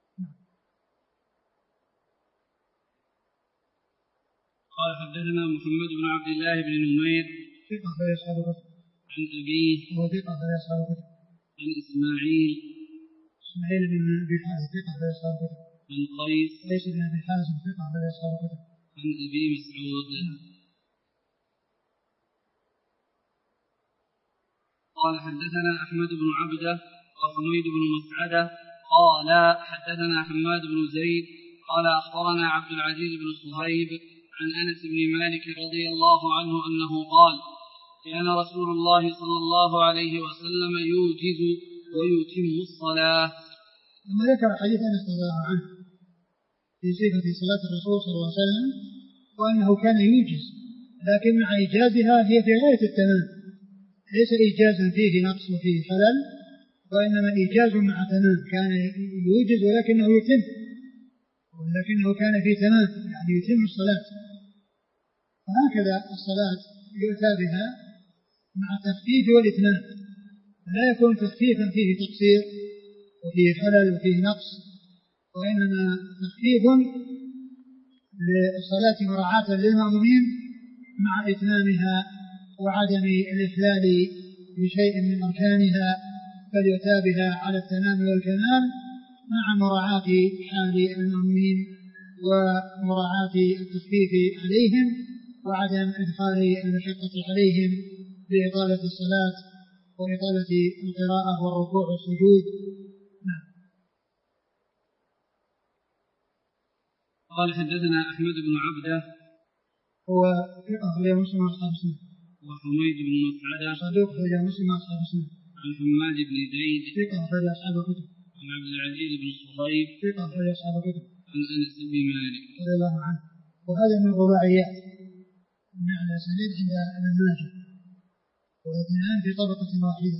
A: قال حدثنا محمد بن عبد الله بن نمير
B: ثقة في أصحاب الكتب
A: عن أبيه
B: وثقة في أصحاب الكتب
A: عن إسماعيل
B: بن أبي حازم ثقة في أصحاب الكتب
A: عن قيس
B: بن أبي حازم ثقة في أصحاب الكتب
A: عن أبي مسعود قال حدثنا أحمد بن عبده وحميد بن مسعدة قال حدثنا حماد بن زيد قال أخبرنا عبد العزيز بن صهيب عن أنس بن مالك رضي الله عنه أنه قال كان رسول الله صلى الله عليه وسلم يوجز ويتم الصلاة.
B: ثم ذكر حديث أنس رضي الله عنه في صفة صلاة الرسول صلى الله عليه وسلم، وأنه كان يوجز، لكن مع إيجازها هي في غاية التمام، ليس إيجازا فيه نقص وفيه خلل، وإنما إيجاز مع تمام، كان يوجز ولكنه يتم، ولكنه كان في تمام، يعني يتم الصلاة. وهكذا الصلاة يؤتى بها مع التخفيف والإتمام، لا يكون تخفيفا فيه تقصير وفيه خلل وفيه نقص، وإنما تخفيف للصلاة مراعاة للمأمومين مع إتمامها وعدم الإخلال بشيء من أركانها، بل يؤتى بها على التمام والكمال مع مراعاة حال المأمومين ومراعاة التخفيف عليهم وعدم إدخال المشقة عليهم بإطالة الصلاة وإطالة القراءة والركوع والسجود.
A: قال حدثنا أحمد بن عبده
B: هو ثقة أخرج مسلم وأصحاب السنة،
A: وحميد بن مسعدة
B: صدوق أخرج مسلم وأصحاب السنة،
A: عن حماد بن زيد
B: ثقة أخرج أصحاب الكتب،
A: عن عبد العزيز بن صهيب
B: ثقة أخرج أصحاب الكتب،
A: عن أنس بن مالك
B: رضي الله عنه. وهذا من الرباعيات على سند عند ابن ماجه، والاثنان في طبقة واحدة.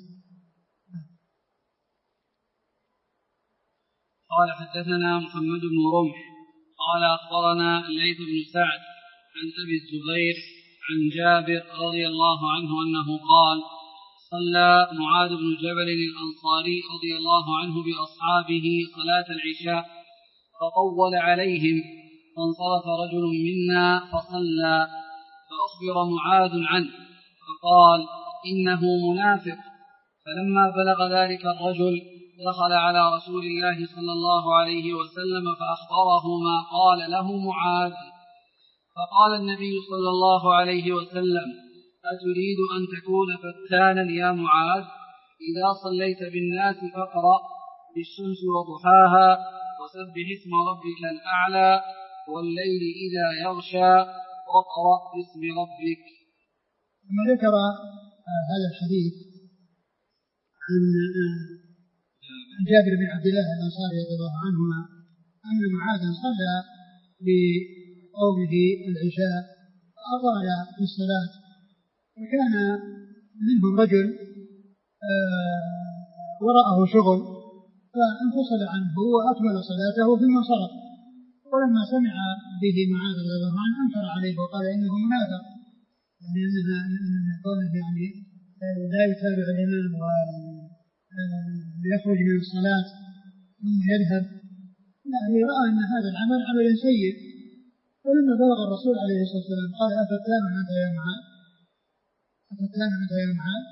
A: قال حدثنا محمد بن رمح قال أخبرنا الليث بن سعد عن أبي الزبير عن جابر رضي الله عنه أنه قال صلى معاذ بن جبل الأنصاري رضي الله عنه بأصحابه صلاة العشاء فطول عليهم، فانصرف رجل منا فصلى، فأخبر معاذ عنه فقال إنه منافق. فلما بلغ ذلك الرجل دخل على رسول الله صلى الله عليه وسلم فأخبره ما قال له معاذ، فقال النبي صلى الله عليه وسلم أتريد أن تكون فتانا يا معاذ؟ إذا صليت بالناس فاقرأ بالشمس وضحاها وسبح اسم ربك الأعلى والليل إذا يغشى واقرأ باسم ربك.
B: ثم ذكر هذا الحديث عن جابر بن عبد الله الأنصاري رضي الله عنهما أن معاذا صلى بقومه العشاء فأطال في الصلاة، وكان منهم رجل وراءه شغل فانفصل عنه وأكمل صلاته ثم انصرف، ولما سمع به معاذ رضي الله عنه أنكر عليه وقال إنه منافق، يعني أنها كونه يعني لا يتابع الإمام ويخرج من الصلاة ثم يذهب، يعني رأى أن هذا العمل عمل سيء. ولما بلغ الرسول عليه الصلاة والسلام قال أفتان أنت يا معاذ؟ أفتان أنت يا معاذ؟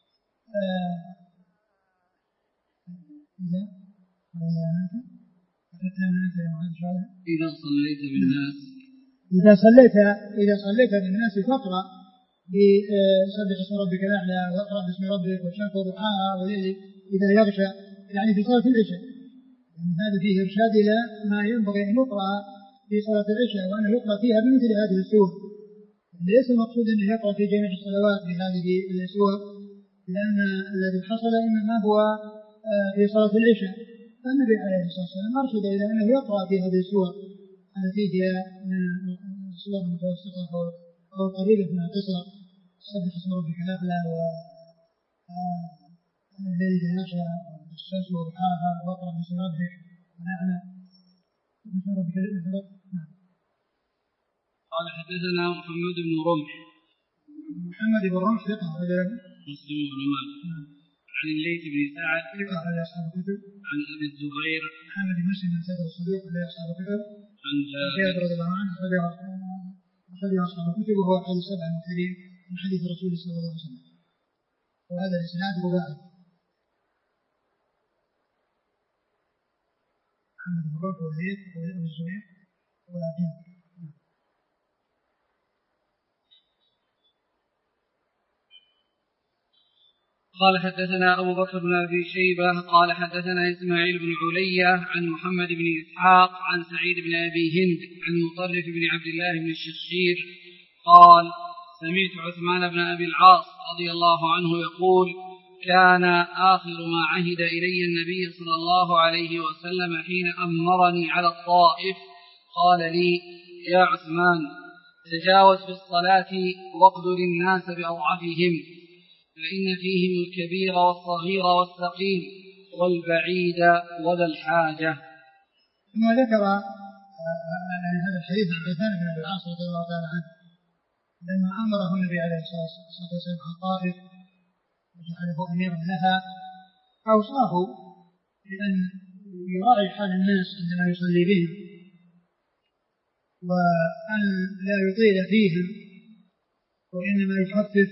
A: إذا صليت بالناس
B: إذا صليت بالناس فاقرأ بسبح اسم ربك الأعلى واقرأ باسم ربك والشمس وضحاها والليل إذا يغشى، يعني في صلاة العشاء. يعني هذا فيه إرشاد إلى ما ينبغي أن يقرأ في صلاة العشاء، وأنه يقرأ فيها بمثل هذه السور. ليس المقصود أنه يقرأ في جميع الصلوات بهذه السور، لأن الذي حصل إنما هو في صلاة العشاء. فالنبي عليه الصلاة والسلام أرشد إلى أنه يقرأ في هذه السور التي هي من السور المتوسطة أو قريبة من القصر، سبح اسم ربك الأعلى والليل إذا يغشى والشمس وضحاها واقرأ باسم ربك الأعلى باسم ربك الأعلى.
A: قال حدثنا محمد بن رمح.
B: محمد بن رمح ثقة
A: مسلم بن ماجه. عن الليث بن سعد
B: ثقة على أصحاب الكتب.
A: عن أبي الزبير
B: محمد بن مسلم بن سعد الصدوق على أصحاب الكتب.
A: عن
B: جابر رضي الله عنه أخرج أصحاب الكتب وهو حديث 7 المكثرين من حديث رسول الله صلى الله عليه وسلم. وهذا الإسناد رباعي. محمد بن رمح والليث وأبي الزبير وجابر.
A: قال حدثنا أبو بكر بن أبي شيبة قال حدثنا إسماعيل بن علية عن محمد بن إسحاق عن سعيد بن أبي هند عن مطرف بن عبد الله بن الشخشير قال سمعت عثمان بن أبي العاص رضي الله عنه يقول كان آخر ما عهد إلي النبي صلى الله عليه وسلم حين أمرني على الطائف قال لي يا عثمان تجاوز في الصلاة واقدر الناس بأضعفهم فإن فيهم الكبير والصغير والسقيم والبعيد وذا الحاجة.
B: ثم ذكر هذا الحديث عن عثمان بن أبي العاص رضي الله تعالى عنه لما أمره النبي عليه الصلاة والسلام عن الطائف وجعله أميرا لها أوصاه بأن يراعي حال الناس عندما يصلي بهم وأن لا يطيل فيهم وإنما يخفف.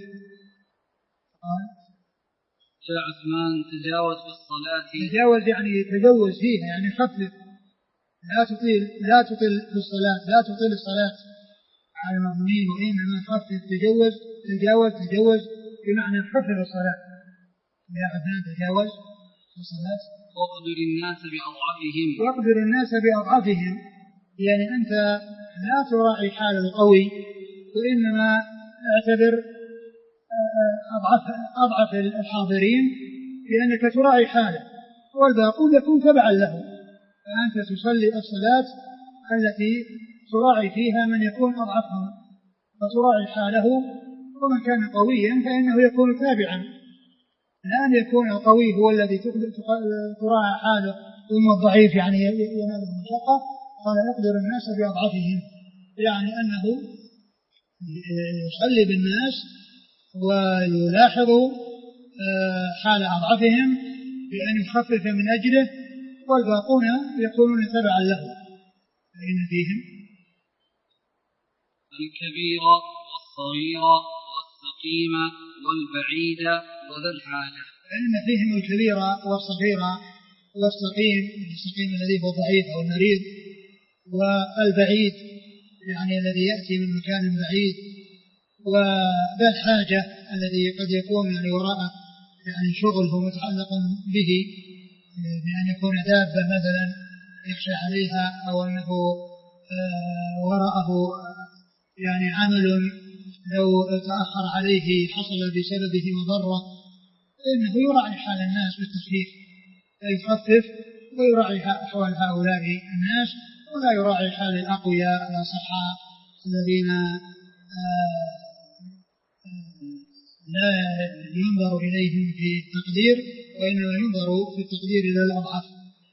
A: يا عثمان تجاوز في الصلاة.
B: تجاوز يعني يتجوز فيها يعني خفف، لا تطيل في الصلاة، لا تطيل الصلاة على المؤمنين وإنما خفف. تجاوز بمعنى خفف الصلاة. يا عثمان تجاوز في الصلاة واقدر الناس بأضعفهم يعني أنت لا تراعي حال القوي وإنما اعتبر أضعف الحاضرين لأنك تراعي حاله والباقون يكون تبعا له، فأنت تصلي الصلاة التي تراعي فيها من يكون أضعفهم فتراعي حاله، ومن كان قويا فإنه يكون تابعا، لا أن يكون القوي هو الذي تراعي حاله ثم الضعيف يعني يناله المشقة. قال يقدر الناس بأضعفهم يعني أنه يصلي بالناس ويلاحظ حال أضعفهم بأن يخفف من أجله والباقون يكونون تبعا له، فإن فيهم
A: الكبير والصغير والسقيم والبعيد وذا الحاجة.
B: فإن فيهم الكبير والصغير والسقيم، السقيم الذي هو ضعيف أو المريض، والبعيد يعني الذي يأتي من مكان بعيد، وذا الحاجة الذي قد يكون يعني وراءه يعني شغل هو متعلق به بأن يكون دابة مثلا يخشى عليها أو أنه وراءه يعني عمل لو تأخر عليه حصل بسببه مضرة، فإنه يراعي حال الناس بالتخفيف، يخفف ويراعي أحوال هؤلاء الناس ولا يراعي حال الأقوياء الأصحاء الذين لا ينظر إليهم في التقدير وإنما ينظر في التقدير إلى الأضعف.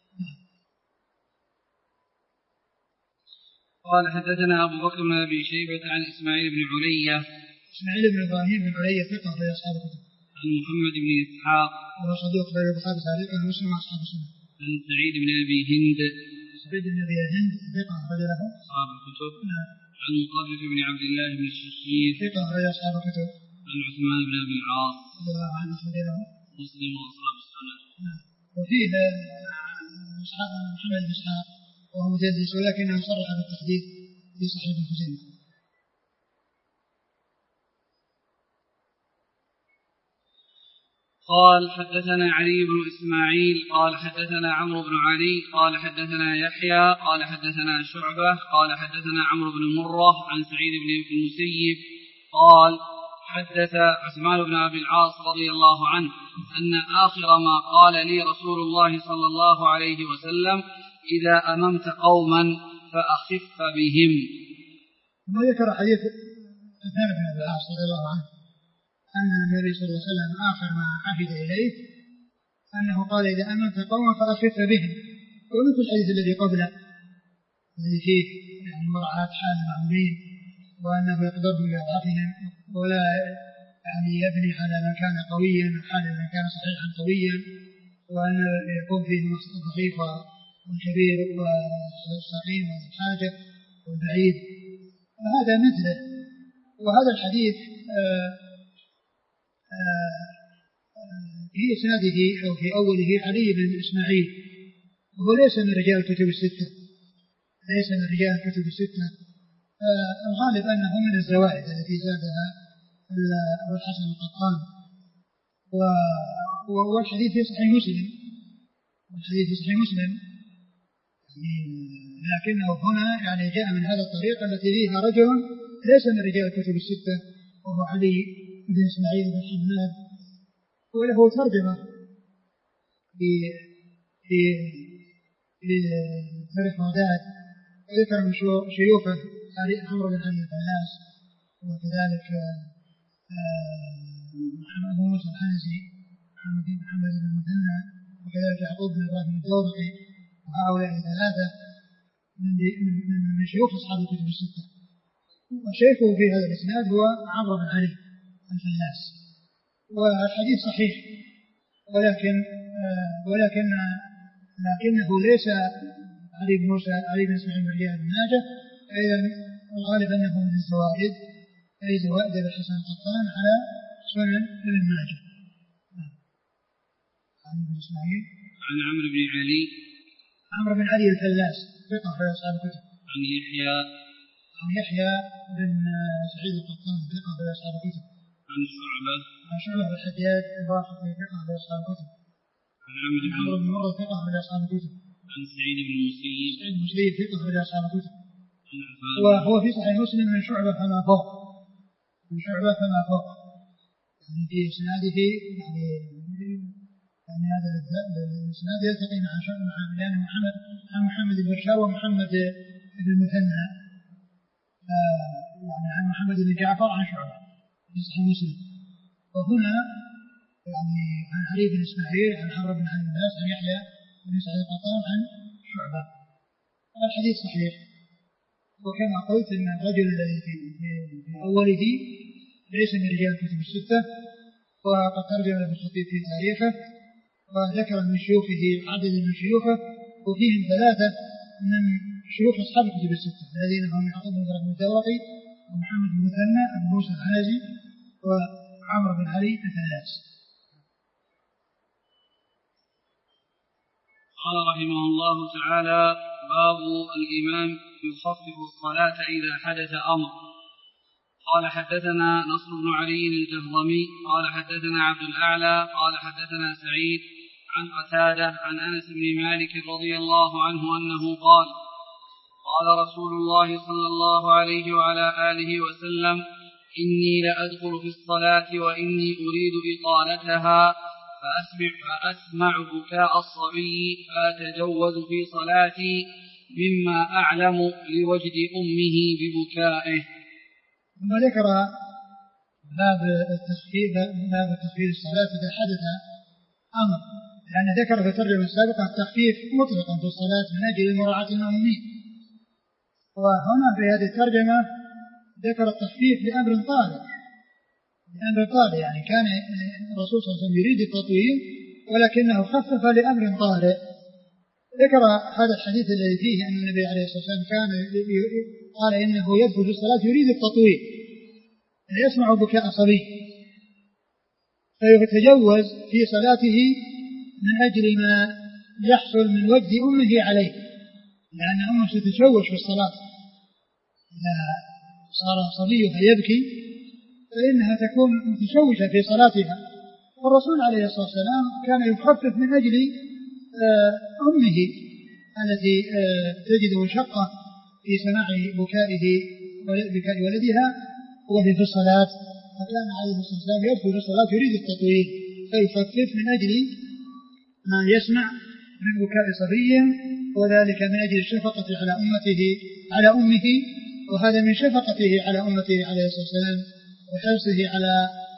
A: قال حدثنا أبو بكر بن أبي شيبة عن إسماعيل بن علية.
B: إسماعيل بن إبراهيم بن علية ثقة في أصحاب الكتب.
A: عن محمد بن إسحاق
B: وهو صدوق بين البخاري تعليقا ومسلم أصحاب السنة.
A: عن سعيد بن أبي هند.
B: سعيد بن أبي هند ثقة أخرج له
A: أصحاب الكتب. عن مطرف بن عبد الله بن الشخشير
B: ثقة أخرج أصحاب الكتب.
A: عن عثمان بن أبي العاص
B: رضي الله عنه أخرج له
A: مسلم وأصحاب السنة.
B: وفيه محمد بن إسحاق وهو مدلس ولكنه صرح بالتحديث في صحيح الحسين.
A: قال حدثنا علي بن إسماعيل قال حدثنا عمرو بن علي قال حدثنا يحيى قال حدثنا شعبة قال حدثنا عمرو بن مرة عن سعيد بن المسيب قال حدث عثمان بن أبي العاص رضي الله عنه أن آخر ما قال لي رسول الله صلى الله عليه وسلم: إذا أممت قوما فأخف بهم.
B: ثم ذكر حديث عثمان بن أبي العاص رضي الله عنه أن النبي صلى الله عليه وسلم آخر ما عهد إليه أنه قال: إذا أممت قوما فأخف بهم، ومثل الحديث الذي قبله الذي فيه يعني مراعاة حال المأمورين، وأنه يقدرهم بأضعافهم ولا يعني يبني على من كان قويا وحال من كان صحيحا قويا، وأن يكون فيه الضعيف والكبير والسقيم والحاجة والبعيد، وهذا مثله. وهذا الحديث في إسناده أو في أوله علي بن إسماعيل، وهو ليس من رجال الكتب الستة، ليس من رجال الكتب الستة. الغالب أنه من الزوائد التي زادها أبو الحسن القطان. والحديث في صحيح مسلم، والحديث في صحيح مسلم لكنه هنا يعني جاء من هذا الطريق التي فيها رجل ليس من رجال الكتب الستة، وهو علي بن إسماعيل بن حماد، وله ترجمة في تاريخ بغداد، ذكر من شيوخه عمرو بن علي الفلاس، وكذلك أبو موسى الحنزي محمد بن المثنى، وكذلك يعقوب بن إبراهيم الدورقي، وهؤلاء ثلاثة من شيوخ أصحاب الكتب الستة. وشيخه في هذا الإسناد هو عمرو بن علي الفلاس. والحديث صحيح، لكنه ليس علي بن موسى علي بن اسماعيل بن رجال بن ماجه، إذا الغالب أنه من الزوائد، أي زوائد الحسن القطان على سنن ابن ماجه. علي بن اسماعيل
A: عن عمرو بن علي
B: الفلاس ثقة في أصحاب الكتب.
A: عن
B: يحيى بن سعيد القطان ثقة في أصحاب الكتب.
A: عن
B: شعبة بن الحجاج الراشدي ثقة في أصحاب الكتب.
A: عن عمرو
B: بن مرة ثقة في أصحاب الكتب.
A: عن سعيد بن
B: المسيب ثقة في أصحاب الكتب. وهو في صحيح مسلم من شعبة فما فوق، يعني في إسناده يعني هذا الإسناد يلتقي مع لأن محمد بن بشار ومحمد بن المثنى، يعني عن محمد بن جعفر عن شعبة في صحيح مسلم. وهنا يعني عن علي بن إسماعيل عن عمرو بن علي الناس عن يحيى بن سعيد القطان عن شعبة. الحديث صحيح. وكما قلت أن الرجل الذي في أوله ليس من رجال الكتب الستة، وقد ترجم له الخطيب في تاريخه وذكر من شيوخه عدد من شيوخه، وفيهم ثلاثة من شيوخ أصحاب الكتب الستة الذين هم يعقوب بن إبراهيم الدورقي ومحمد بن المثنى أبو موسى الحنزي وعمرو بن علي الفلاس.
A: قال رحمه الله تعالى: باب الإمام يخفف الصلاة إذا حدث أمر. قال حدثنا نصر بن علي الجهضمي قال حدثنا عبد الأعلى قال حدثنا سعيد عن قتادة عن أنس بن مالك رضي الله عنه أنه قال: قال رسول الله صلى الله عليه وعلى آله وسلم: إني لأدخل في الصلاة وإني أريد إطالتها فأسمع بكاء الصبي فأتجوز في صلاتي مما أعلم لوجد أمه ببكائه.
B: ثم ذكر باب التخفيف الصلاة إذا حدث أمر، لأن ذكر في الترجمة السابقة التخفيف مطلقا في الصلاة من أجل مراعاة المأمومين، وهنا في هذه الترجمة ذكر التخفيف لأمر طارئ، يعني كان الرسول صلى الله عليه وسلم يريد التطويل ولكنه خفف لأمر طارئ. ذكر هذا الحديث الذي فيه أن النبي عليه الصلاة والسلام كان قال إنه يدخل في الصلاة يريد التطويل، يسمع بكاء صبي فيتجوز في صلاته من أجل ما يحصل من وجد أمه عليه، لأن أمه ستتشوش في الصلاة. إذا صار صبيها يبكي فإنها تكون متشوشة في صلاتها، والرسول عليه الصلاة والسلام كان يخفف من أجل أمه التي تجد مشقة في سماع بكاء ولدها وهي في الصلاة فكان عليه الصلاة والسلام يدخل الصلاة يريد التطويل فيخفف من أجل ما يسمع من بكاء صبي، وذلك من أجل الشفقة على أمه، وهذا من شفقته على أمته عليه الصلاة والسلام وحرصه على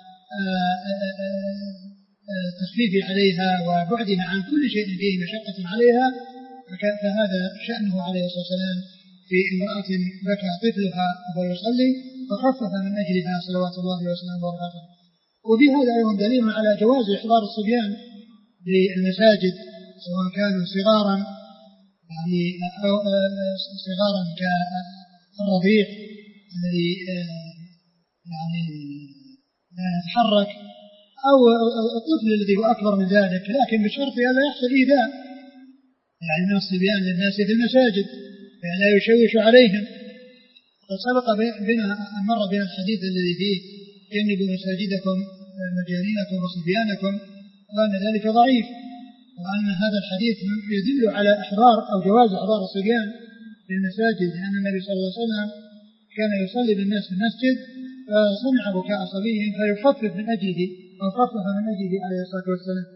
B: التخفيف عليها وبعدها عن كل شيء فيه مشقة عليها. فهذا شأنه عليه الصلاة والسلام في امرأة بكى طفلها وهو يصلي فخفف من أجلها صلوات الله وسلامه وبركاته. وفي هذا أيضا دليل على جواز إحضار الصبيان للمساجد سواء كانوا صغارا يعني أو صغارا كالرضيع الذي يعني لا يتحرك أو الطفل الذي هو أكبر من ذلك، لكن بشرط أن لا يحصل إيذاء يعني من الصبيان للناس في المساجد يعني لا يشوش عليهم. قد سبق بنا مر بنا الحديث الذي فيه جنبوا مساجدكم مجانينكم وصبيانكم، وأن ذلك ضعيف، وأن هذا الحديث يدل على إحضار أو جواز إحضار الصبيان في المساجد، لأن النبي صلى الله عليه وسلم كان يصلي بالناس في المسجد فسمع بكاء صبي فيخفف من أجله أو خفف من أجله عليه الصلاة والسلام.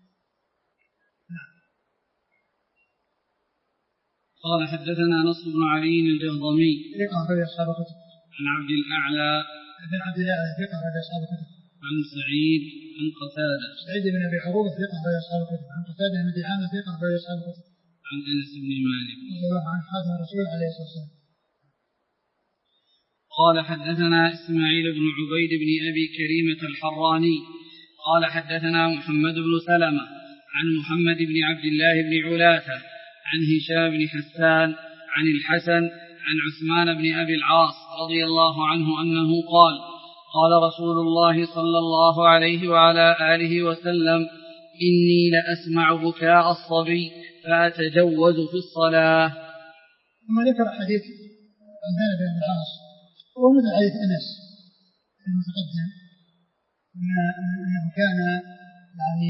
A: قال حدثنا نصر بن علي الجهضمي
B: ثقة أخرج أصحاب الكتب.
A: عن عبد الأعلى
B: بن عبد الأعلى ثقة أخرج أصحاب الكتب.
A: عن سعيد عن قتادة
B: سعيد بن أبي عروبة ثقة أخرج أصحاب الكتب. عن قتادة بن دعامة ثقة أخرج أصحاب الكتب.
A: عن أنس بن مالك
B: عن خادم الرسول عليه الصلاة والسلام.
A: قال حدثنا إسماعيل بن عبيد بن أبي كريمة الحراني قال حدثنا محمد بن سلمة عن محمد بن عبد الله بن علاثة عن هشام بن حسان عن الحسن عن عثمان بن أبي العاص رضي الله عنه أنه قال قال رسول الله صلى الله عليه وعلى آله وسلم إني لأسمع بكاء الصبي فأتجوز في الصلاة.
B: ثم ذكر حديث عثمان بن أبي العاص ومثل حديث أنس المتقدم أنه كان يعني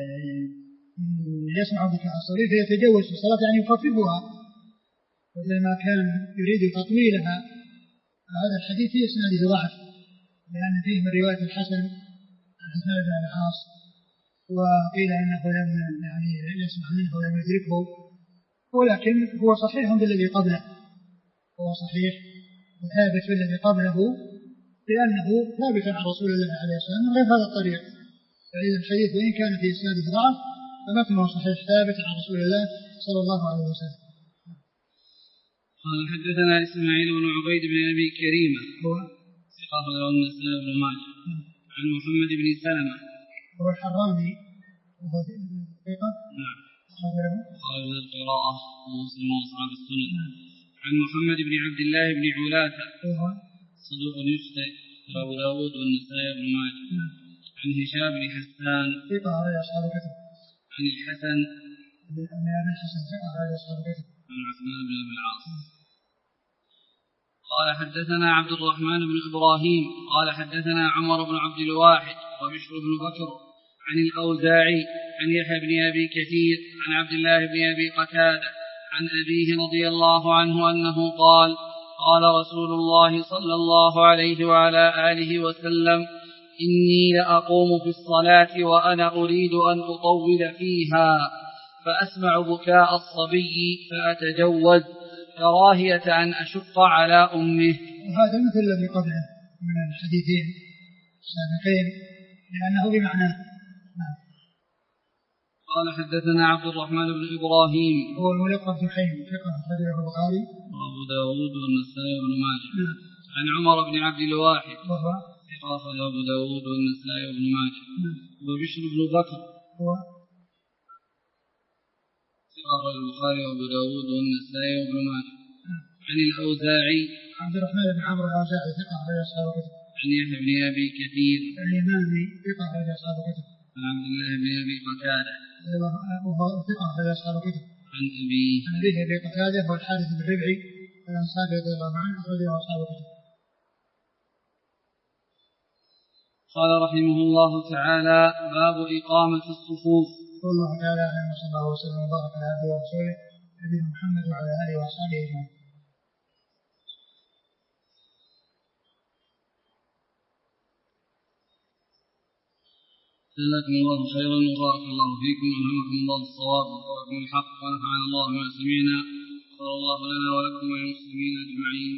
B: يسمع بكاء الصبي فيتجوز في الصلاة يعني يخففها، وإذا كان يريد تطويلها فهذا الحديث في إسناده ضعف، لأن فيه من رواية الحسن عن عثمان بن أبي العاص وقيل إنه لم يعني يسمع منه ولم يدركه، ولكن هو صحيح بالذي قبله، هو صحيح وثابت بالذي قبله لأنه ثابت عن رسول الله عليه الصلاة والسلام من غير هذا الطريق. فإذا الحديث وإن كان في إسناده ضعف فمتنه صحيح ثابت عن رسول الله صلى الله عليه وسلم.
A: قال حدثنا إسماعيل بن عبيد بن أبي كريمة
B: هو
A: ثقة له النسائي بن ماجه عن محمد بن سلمة
B: هو الحراني وهو ثقة
A: نعم قال القراءة ومسلم وأصحاب السنن عن محمد بن عبد الله بن علاثة صدوق يخطئ أبو داود والنسائي بن ماجه عن هشام بن حسان
B: ثقة على أصحاب الكتب
A: عن الحسن
B: بن أبي الحسن ثقة على أصحاب الكتب
A: عن عثمان بن أبي العاص قال حدثنا عبد الرحمن بن إبراهيم قال حدثنا عمر بن عبد الواحد وبشر بن بكر عن الأوزاعي عن يحيى بن أبي كثير عن عبد الله بن أبي قتادة عن أبيه رضي الله عنه أنه قال قال رسول الله صلى الله عليه وعلى آله وسلم إني لأقوم في الصلاة وأنا أريد أن أطول فيها فأسمع بكاء الصبي فأتجوز كراهية أن أشق على أمه.
B: وهذا مثل الذي قبله من الحديثين السابقين لأنه بمعنى.
A: قال حدثنا عبد الرحمن بن إبراهيم
B: هو الملقب بحيم ثقة أخرجه البخاري
A: وأبو داود والنسائي بن ماجه عن عمر بن عبد الواحد
B: وهو
A: ثقة أخرجه أبو داود والنسائي بن ماجه وبشر بن بكر
B: هو
A: ثقة أخرجه البخاري وأبو داود والنسائي بن ماجه عن الأوزاعي
B: عبد الرحمن بن عمرو الأوزاعي ثقة أخرجه أصحاب الكتب
A: عن يحيى بن أبي كثير
B: اليمامي ثقة أخرجه أصحاب الكتب
A: عن عبد الله بن أبي قتادة
B: وهو ثقة أخرجه أصحاب الكتب
A: عن أبيه
B: أبي قتادة هو الحارث بن ربعي الأنصاري رضي الله عنه أخرجه أصحاب الكتب.
A: قال رحمه الله تعالى باب إقامة الصفوف.
B: والله تعالى أعلم وصلى الله وسلم وبارك على عبده ورسوله نبينا محمد وعلى آله وأصحابه أجمعين.
A: جزاكم الله خيرا وبارك الله فيكم وألهمكم الله الصواب ووفقكم الحق ونفعنا الله بما سمعنا. صلى الله لنا ولكم وللمسلمين أجمعين.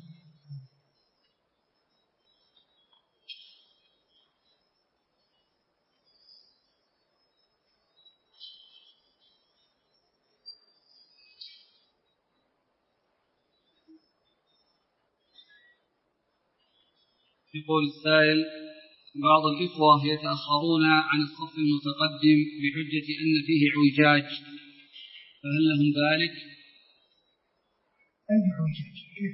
A: يقول السائل: بعض الإخوة يتأخرون عن الصف المتقدم بحجة أن فيه اعوجاج، فهل لهم ذلك؟
B: أي اعوجاج؟ كيف؟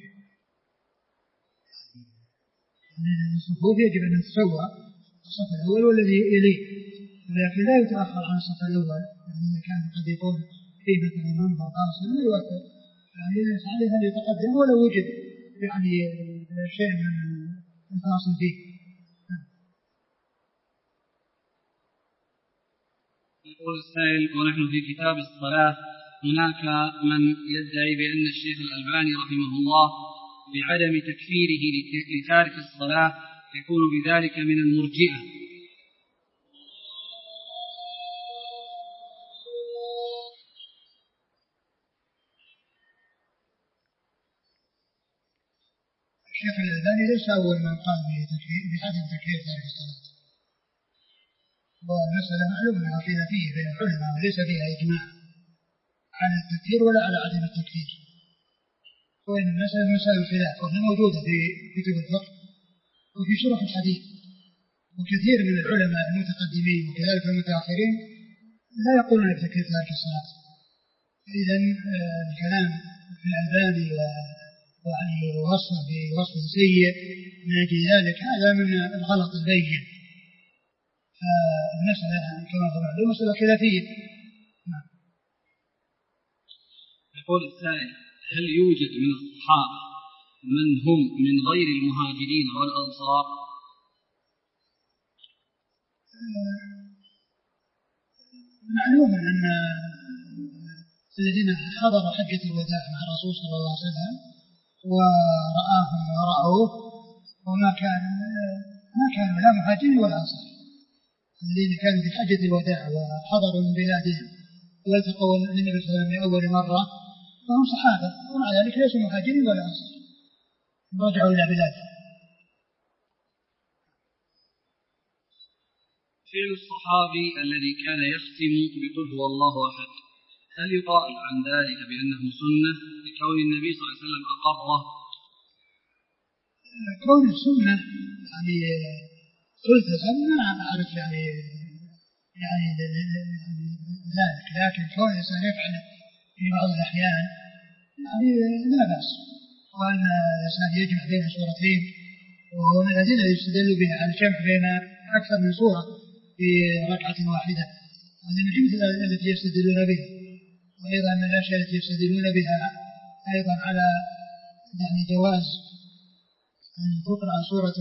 B: الصفوف يجب أن تسوى الصف الأول والذي يليه، ولكن لا يتأخر عن الصف الأول، يعني إذا كان قد يكون فيه مثلا منبر قاصر لا يؤثر، يعني عليه أن يتقدم ولو وجد يعني شيء من الفاصل فيه.
A: يقول السائل: ونحن في كتاب الصلاة هناك من يدعي بأن الشيخ الألباني رحمه الله بعدم تكفيره لتارك الصلاة يكون بذلك من المرجئة.
B: الشيخ الألباني ليس أول من قال بعدم تكفير تارك الصلاة، والمسألة معلومة خلافية بين العلماء وليس فيها إجماع على التكفير ولا على عدم التكفير، وإن المسألة مسائل الخلاف وهي موجودة في كتب الفقه وفي شرح الحديث، وكثير من العلماء المتقدمين وكذلك المتأخرين لا يقولون بتكفير تارك الصلاة. إذن الكلام في الألباني ووصفه بوصف سيء من أجل ذلك هذا من الغلط البين. المسألة كما هو معلوم مسألة خلافية.
A: يقول السائل: هل يوجد من الصحابة من هم من غير المهاجرين والأنصار؟
B: معلوم أن الذين حضروا حجة الوداع مع الرسول صلى الله عليه وسلم ورآهم ورأوه وما كانوا لا مهاجرين ولا أنصار، الذين كانوا في حجة الوداع وحضروا من بلادهم والتقوا النبي صلى الله عليه وسلم لأول مرة فهم صحابة، ومع ذلك ليسوا مهاجرين ولا أنصار، رجعوا إلى بلادهم.
A: فعل الصحابي الذي كان يختم بقل هو الله أحد، هل يقال عن ذلك بأنه سنة لكون النبي صلى الله عليه وسلم أقره؟
B: كون السنة يعني تلتزم ما أعرف يعني ذلك، لكن كون الإنسان يفعل في بعض الأحيان يعني لا بأس، وأن الإنسان يجمع بين سورتين وهو من الذين يستدل بها على الجمع بين أكثر من سورة في ركعة واحدة، هذه من الأدلة التي يستدلون بها. وأيضا من الأشياء التي يستدلون بها أيضا على يعني جواز أن تقرأ سورة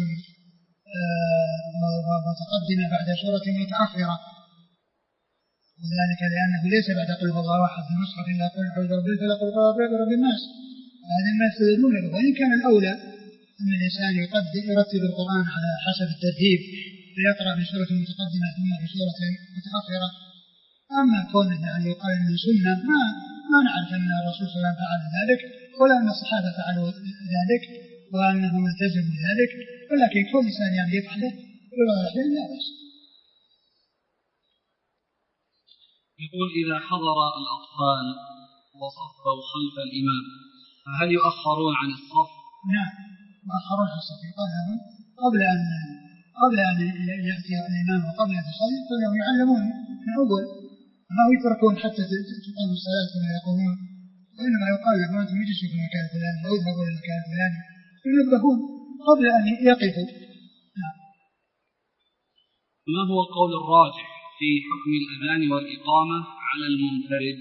B: متقدمة بعد سورة متأخرة، وذلك لأنه ليس بعد قل هو الله أحد في المصحف إلا قل أعوذ برب الفلق وقل أعوذ برب الناس، هذا ما يستدلون به. وإن كان الأولى أن الإنسان يرتب القرآن على حسب الترتيب فيقرأ بسورة متقدمة ثم بسورة متأخرة. أما كونه يعني يقال أنه سنة ما نعرف أن الرسول صلى الله عليه وسلم فعل ذلك ولا أن الصحابة فعلوا ذلك وأنهم التزموا ذلك، ولكن كل إنسان يعني يفعله لا بأس.
A: يقول: إذا حضر الأطفال وصفوا خلف الإمام فهل يؤخرون عن الصف؟
B: نعم يؤخرون عن الصف، يقال لهم قبل أن يأتي الإمام وقبل أن يصلي يقول لهم يعلمون من أول، ما يتركون حتى تقام الصلاة ولا يقومون، وإنما يقال لهم أنتم اجلسوا في المكان الفلاني أو اذهبوا إلى المكان الفلاني، ينبهون قبل أن يقفوا. نعم.
A: ما هو القول الراجح في حكم الأذان والإقامة على المنفرد؟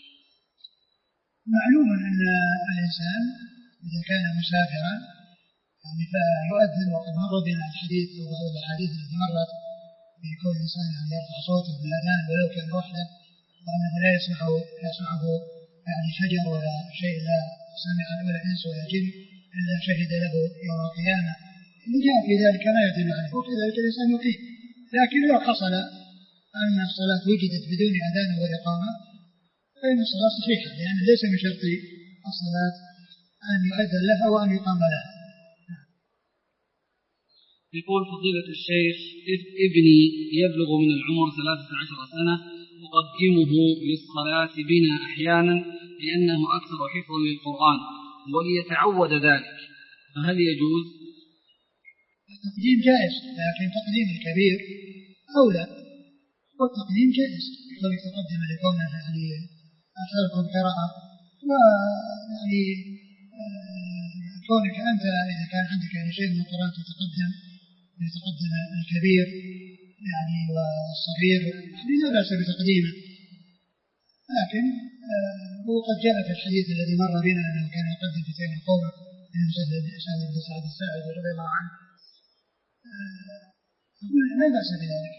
B: معلوم أن الإنسان إذا كان مسافرا يعني فيؤذن، وقد مر بنا الحديث وهو الحديث الذي مرت في كل إنسان يعني يرفع صوته بالأذان ولو كان وحده، وأنه لا يسمعه يعني شجر ولا شيء لا سمع ولا إنس ولا جن إلا شهد له يوم القيامة، اللي جاء في ذلك لا يدل عليه، وكذلك الإنسان يقيم لكن لو حصل أن الصلاة وجدت بدون أذان وإقامة فإن الصلاة صحيحة، لأن ليس من شرط الصلاة أن يؤذن لها وأن يقام لها.
A: يقول فضيلة الشيخ ابني يبلغ من العمر 13 سنة، أقدمه للصلاة بنا أحيانا لأنه أكثر حفظا للقرآن وليتعود ذلك، فهل يجوز؟
B: التقديم جائز، لكن تقديم الكبير أولى، والتقديم جائز يقولك تقدم لكونه يعني أكثركم قراءة، ويعني كونك أنت إذا كان عندك يعني شيء من القرآن يتقدم الكبير يعني والصغير يعني لا بأس بتقديمه، لكن وقد جاء في الحديث الذي مر بنا أنه كان يقدم في تين قومه من سهل بن سعد الساعدي رضي الله عنه، لا بأس بذلك.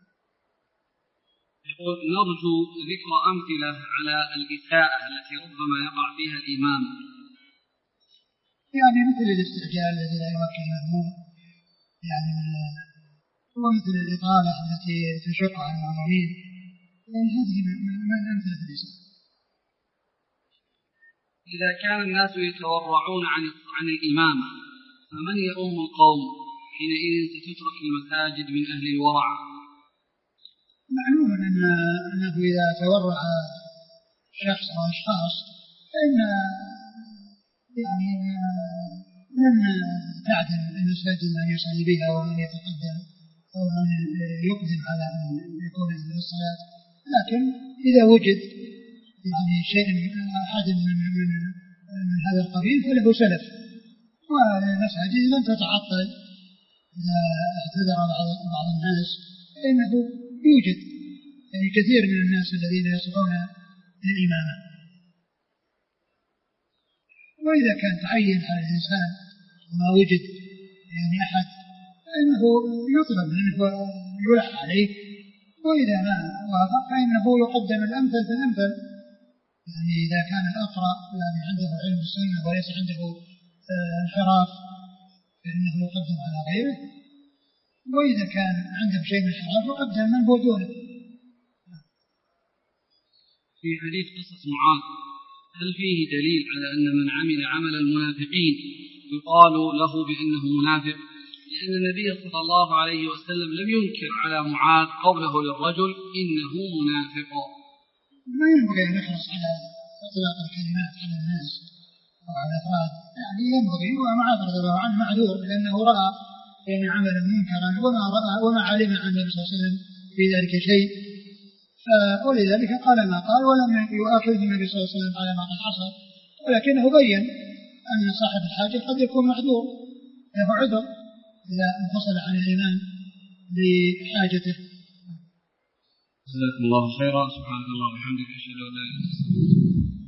A: يقول نرجو ذكر أمثلة على الإساءة التي ربما يقع فيها الإمام،
B: يعني مثل الاستعجال الذي لا يمكن المأموم، يعني ومثل الإطالة التي تشق على المأمومين، يعني هذه من أمثلة الإساءة.
A: إذا كان الناس يتورعون عن الإمام فمن يؤم القوم؟ حينئذ ستترك المساجد من أهل الورع.
B: معلوم أنه إذا تورع شخص أو أشخاص فإن يعني من تعدل المساجد أن يصلي بها ومن يتقدم أو من يقدم على أن يكون من الصلاة، لكن إذا وجد يعني شيء أحد من هذا القبيل فله سلف، والمساجد لن تتعطل إذا اعتذر بعض الناس، فإنه يوجد يعني كثير من الناس الذين يصلون للإمامة. وإذا كان تعين على الإنسان وما وجد يعني أحد فإنه يطلب منه ويلح عليه، وإذا ما وافق فإنه يقدم الأمثل فالأمثل، يعني إذا كان الأقرأ يعني عنده علم السنة وليس عنده انحراف فإنه يقدم على غيره، وإذا كان عنده شيء من الحراف يقدم من هو دونه.
A: في حديث قصة معاذ هل فيه دليل على أن من عمل عمل المنافقين يقال له بأنه منافق؟ لأن النبي صلى الله عليه وسلم لم ينكر على معاذ قوله للرجل إنه منافق.
B: ما ينبغي أن نحرص على إطلاق الكلمات على الناس أو على الأفراد، يعني ينبغي، ومعاذ رضي الله عنه معذور لأنه رأى يعني عملا منكرا وما علم عن النبي صلى الله عليه وسلم في ذلك شيء، ولذلك قال ما قال ولم يؤاخذه النبي صلى الله عليه وسلم على ما قد حصل، ولكنه بين أن صاحب الحاجة قد يكون معذور له عذر إذا انفصل عن الإمام لحاجته.
A: جزاكم الله خيرا. سبحانك اللهم وبحمدك أشهد أن لا إله إلا أنت.